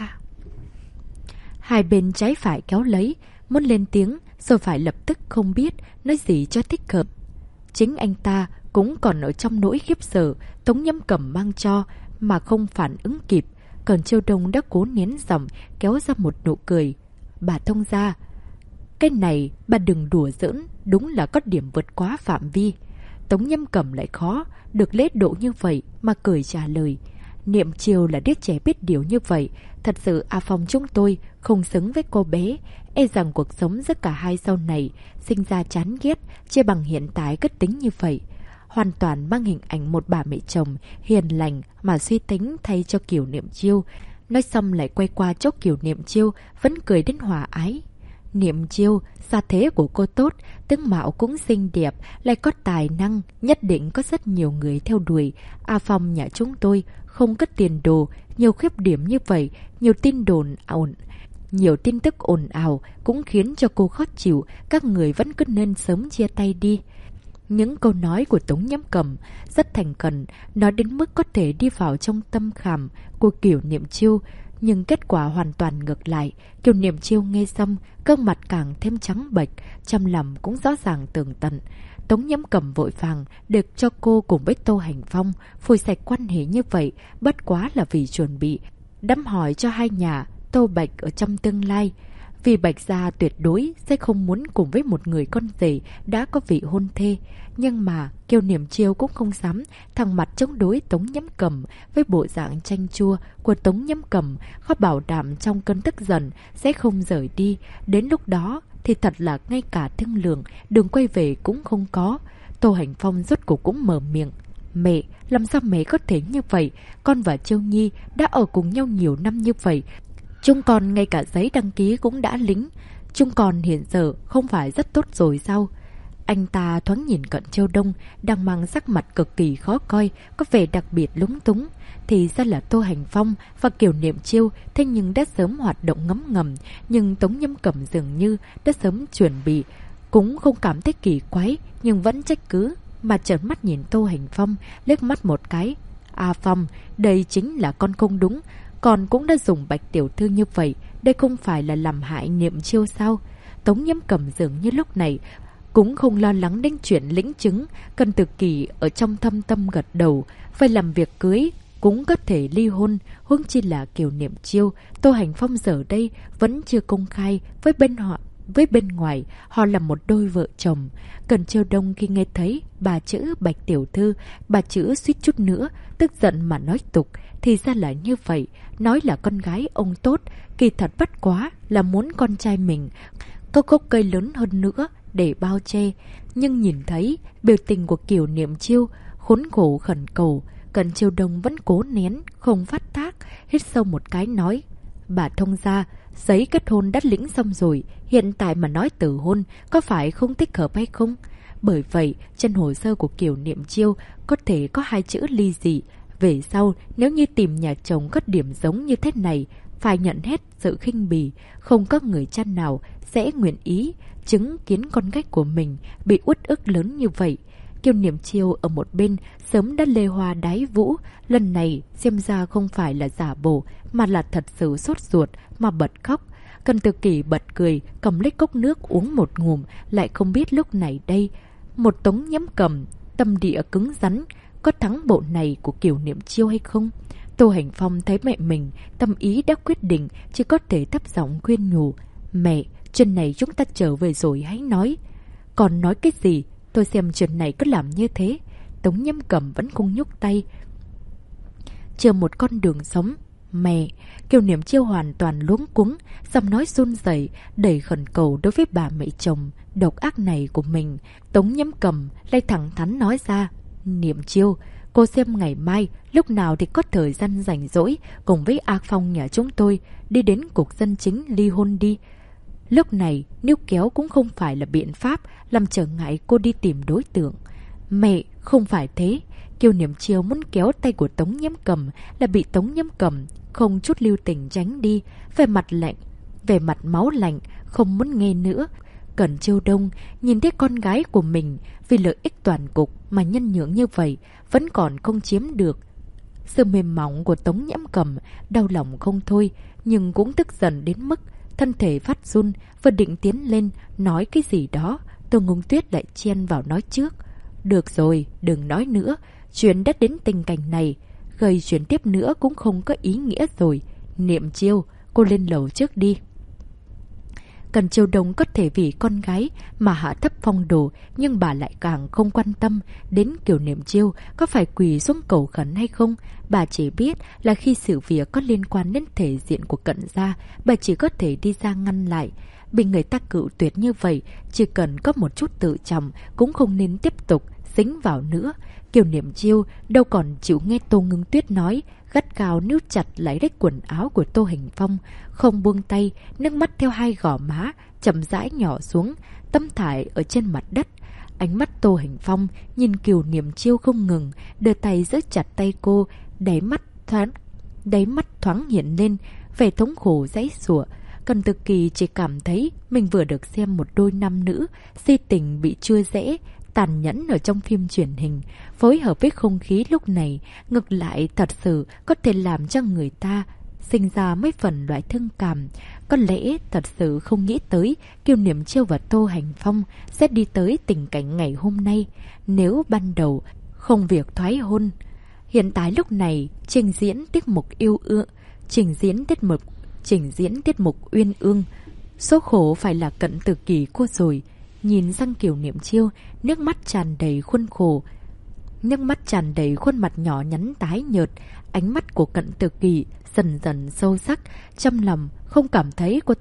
hai bên trái phải kéo lấy, muốn lên tiếng rồi phải lập tức không biết nói gì cho thích hợp. Chính anh ta cũng còn ở trong nỗi khiếp sợ Tống Nhâm Cẩm mang cho mà không phản ứng kịp. Cận Chiêu Đông đã cố nén giọng kéo ra một nụ cười. Bà thông gia, cái này bà đừng đùa giỡn, đúng là có điểm vượt quá phạm vi. Tống Nhâm Cẩm lại khó được lễ độ như vậy mà cười trả lời. Niệm Chiêu là đứa trẻ biết điều như vậy. Thật sự A Phong chúng tôi không xứng với cô bé. E rằng cuộc sống giữa cả hai sau này sinh ra chán ghét, chia bằng hiện tại cất tính như vậy. Hoàn toàn mang hình ảnh một bà mẹ chồng hiền lành mà suy tính thay cho Kiều Niệm Chiêu. Nói xong lại quay qua chỗ Kiều Niệm Chiêu vẫn cười đến hòa ái. Niệm Chiêu, gia thế của cô tốt, tướng mạo cũng xinh đẹp, lại có tài năng, nhất định có rất nhiều người theo đuổi. A Phong nhà chúng tôi không có tiền đồ, nhiều khuyết điểm như vậy, nhiều tin tức ồn ào cũng khiến cho cô khó chịu. Các người vẫn cứ nên sớm chia tay đi. Những câu nói của Tống Nhâm Cẩm rất thành khẩn, nói đến mức có thể đi vào trong tâm khảm của Kiều Niệm Chiêu. Nhưng kết quả hoàn toàn ngược lại. Kiều Niệm Chiêu nghe xong, gương mặt càng thêm trắng bệch, trong lòng cũng rõ ràng tường tận. Tống Nhâm Cẩm vội vàng được cho cô cùng với Tô Hành Phong phủi sạch quan hệ như vậy, bất quá là vì chuẩn bị đám hỏi cho hai nhà Tô Bạch ở trong tương lai. Vì Bạch gia tuyệt đối sẽ không muốn cùng với một người con rể đã có vị hôn thê. Nhưng mà Kiều Niệm Chiêu cũng không dám thẳng mặt chống đối Tống Nhâm Cẩm. Với bộ dạng chanh chua của Tống Nhâm Cẩm, khó bảo đảm trong cơn tức giận sẽ không rời đi. Đến lúc đó thì thật là ngay cả thương lượng đường quay về cũng không có. Tô Hành Phong rốt cuộc cũng mở miệng. Mẹ, làm sao mẹ có thể như vậy? Con và Chiêu Nhi đã ở cùng nhau nhiều năm như vậy. Chúng con ngay cả giấy đăng ký cũng đã lính. Chúng con hiện giờ không phải rất tốt rồi sao? Anh ta thoáng nhìn Cận Chiêu Đông đang mang sắc mặt cực kỳ khó coi, có vẻ đặc biệt lúng túng. Thì ra là Tô Hành Phong và Kiều Niệm Chiêu, thế nhưng đã sớm hoạt động ngấm ngầm, nhưng Tống Nhâm Cẩm dường như đã sớm chuẩn bị, cũng không cảm thấy kỳ quái, nhưng vẫn trách cứ, mà trợn mắt nhìn Tô Hành Phong, liếc mắt một cái. A Phong, đây chính là con không đúng, còn cũng đã dùng Bạch tiểu thư như vậy, đây không phải là làm hại Niệm Chiêu sao? Tống Nhâm Cẩm dường như lúc này cũng không lo lắng đến chuyện lĩnh chứng, Cần Tử Kỳ ở trong thâm tâm gật đầu, phải làm việc cưới cũng có thể ly hôn, huống chi là Kiều Niệm Chiêu. Tô Hành Phong giờ đây vẫn chưa công khai với bên ngoài họ là một đôi vợ chồng. Cận Chiêu Đông khi nghe thấy bà chữ Bạch tiểu thư, bà chữ suýt chút nữa tức giận mà nói tục. Thì ra là như vậy, nói là con gái ông tốt, kỳ thật bất quá là muốn con trai mình có gốc cây lớn hơn nữa để bao che. Nhưng nhìn thấy biểu tình của Kiều Niệm Chiêu khốn khổ khẩn cầu, Cận Chiêu Đông vẫn cố nén, không phát tác, hít sâu một cái nói: bà thông gia, giấy kết hôn đã lĩnh xong rồi, hiện tại mà nói từ hôn có phải không thích hợp hay không? Bởi vậy, trên hồ sơ của Kiều Niệm Chiêu có thể có 2 chữ ly dị. Về sau, nếu như tìm nhà chồng có điểm giống như thế này, phải nhận hết sự khinh bỉ, không có người cha nào sẽ nguyện ý chứng kiến con gái của mình bị uất ức lớn như vậy. Kiều Niệm Chiêu ở một bên sớm đã lê hoa đái vũ, lần này xem ra không phải là giả bộ mà là thật sự sốt ruột mà bật khóc. Cần Tử Kỳ bật cười, cầm lấy cốc nước uống một ngụm, lại không biết lúc này đây một Tống Nhâm Cẩm tâm địa cứng rắn có thắng bộ này của Kiều Niệm Chiêu hay không? Tô Hành Phong thấy mẹ mình tâm ý đã quyết định, chỉ có thể thấp giọng khuyên nhủ: mẹ, chuyện này chúng ta trở về rồi hãy nói. Còn nói cái gì? Tôi xem chuyện này cứ làm như thế. Tống Nhâm Cẩm vẫn không nhúc tay. Chưa một con đường sống. Mẹ, Kiều Niệm Chiêu hoàn toàn luống cuống, giọng nói run rẩy, đầy khẩn cầu đối với bà mẹ chồng độc ác này của mình. Tống Nhâm Cẩm lại thẳng thắn nói ra: Niệm Chiêu, cô xem ngày mai lúc nào thì có thời gian rảnh rỗi cùng với A Phong nhà chúng tôi đi đến cục dân chính ly hôn đi. Lúc này níu kéo cũng không phải là biện pháp làm trở ngại cô đi tìm đối tượng. Mẹ, không phải thế. Kiều Niệm Chiêu muốn kéo tay của Tống Nhâm Cẩm là bị Tống Nhâm Cẩm không chút lưu tình tránh đi, về mặt máu lạnh, không muốn nghe nữa. Cận Chiêu Đông nhìn thấy con gái của mình vì lợi ích toàn cục mà nhân nhượng như vậy, vẫn còn không chiếm được sự mềm mỏng của Tống Nhâm Cẩm, đau lòng không thôi, nhưng cũng tức giận đến mức thân thể phát run, vừa định tiến lên nói cái gì đó, Tô Ngưng Tuyết lại chen vào nói trước: được rồi, đừng nói nữa, chuyện đã đến tình cảnh này, gây chuyện tiếp nữa cũng không có ý nghĩa rồi. Niệm Chiêu, cô lên lầu trước đi. Cận Chiêu Đông có thể vì con gái mà hạ thấp phong độ, nhưng bà lại càng không quan tâm đến Kiều Niệm Chiêu có phải quỳ xuống cầu khẩn hay không. Bà chỉ biết là khi sự việc có liên quan đến thể diện của Cận gia, bà chỉ có thể đi ra ngăn lại. Bị người ta cự tuyệt như vậy, chỉ cần có một chút tự trọng cũng không nên tiếp tục dính vào nữa. Kiều Niệm Chiêu đâu còn chịu nghe Tô Ngưng Tuyết nói, gắt gao níu chặt lấy đách quần áo của Tô Hành Phong, không buông tay, nước mắt theo 2 gò má chậm rãi nhỏ xuống, tấm thải ở trên mặt đất. Ánh mắt Tô Hành Phong nhìn Kiều Niệm Chiêu không ngừng, đưa tay giữ chặt tay cô, đáy mắt thoáng hiện lên vẻ thống khổ giãy giụa. Cần Tử Kỳ chỉ cảm thấy mình vừa được xem một đôi nam nữ si tình bị chua rẽ, tàn nhẫn ở trong phim truyền hình, phối hợp với không khí lúc này, ngược lại thật sự có thể làm cho người ta sinh ra mấy phần loại thương cảm. Có lẽ thật sự không nghĩ tới Kiều Niệm Chiêu và Tô Hành Phong sẽ đi tới tình cảnh ngày hôm nay. Nếu ban đầu không việc thoái hôn, hiện tại lúc này trình diễn tiết mục uyên ương, số khổ phải là Cận Tử Kỳ cô rồi. Nhìn sang Kiều Niệm Chiêu, nước mắt tràn đầy khuôn mặt nhỏ nhắn tái nhợt. Ánh mắt của Cận Tử Kỳ dần dần sâu sắc, trong lòng không cảm thấy cô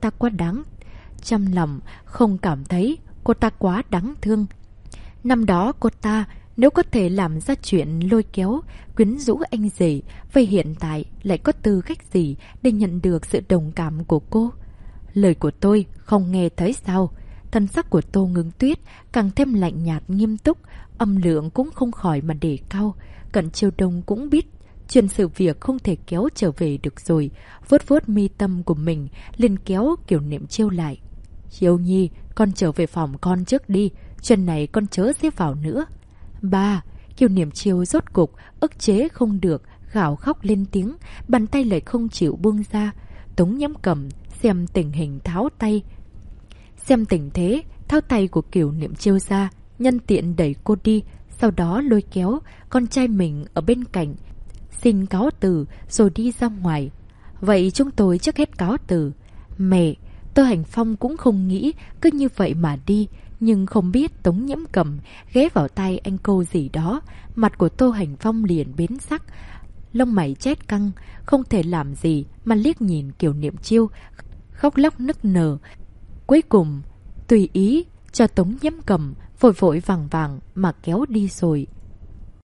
ta quá đáng thương. Năm đó cô ta nếu có thể làm ra chuyện lôi kéo, quyến rũ anh rể, vậy hiện tại lại có tư cách gì để nhận được sự đồng cảm của cô? Lời của tôi không nghe thấy sao? Thân sắc của Tô Ngưng Tuyết càng thêm lạnh nhạt nghiêm túc, âm lượng cũng không khỏi mà đề cao. Cận Chiêu Đông cũng biết chuyện sự việc không thể kéo trở về được rồi, vuốt vuốt mi tâm của mình, liền kéo Kiều Niệm Chiêu lại. Chiêu Nhi, con trở về phòng con trước đi, chuyện này con chớ xếp vào nữa. Ba, Kiều Niệm Chiêu rốt cục, ức chế không được, gào khóc lên tiếng, bàn tay lại không chịu buông ra. Tống Nhiễm Cầm xem tình hình tháo tay. Xem tình thế, tháo tay của Kiều Niệm Chiêu ra, nhân tiện đẩy cô đi, sau đó lôi kéo con trai mình ở bên cạnh, xin cáo từ rồi đi ra ngoài. Vậy chúng tôi trước hết cáo từ. Mẹ, Tô Hành Phong cũng không nghĩ cứ như vậy mà đi, nhưng không biết Tống Nhiễm Cầm ghé vào tay anh cô gì đó, mặt của Tô Hành Phong liền biến sắc, lông mày chết căng, không thể làm gì mà liếc nhìn Kiều Niệm Chiêu, khóc lóc nức nở. Cuối cùng, tùy ý cho Tống Nhiễm Cầm vội vội vàng vàng mà kéo đi rồi.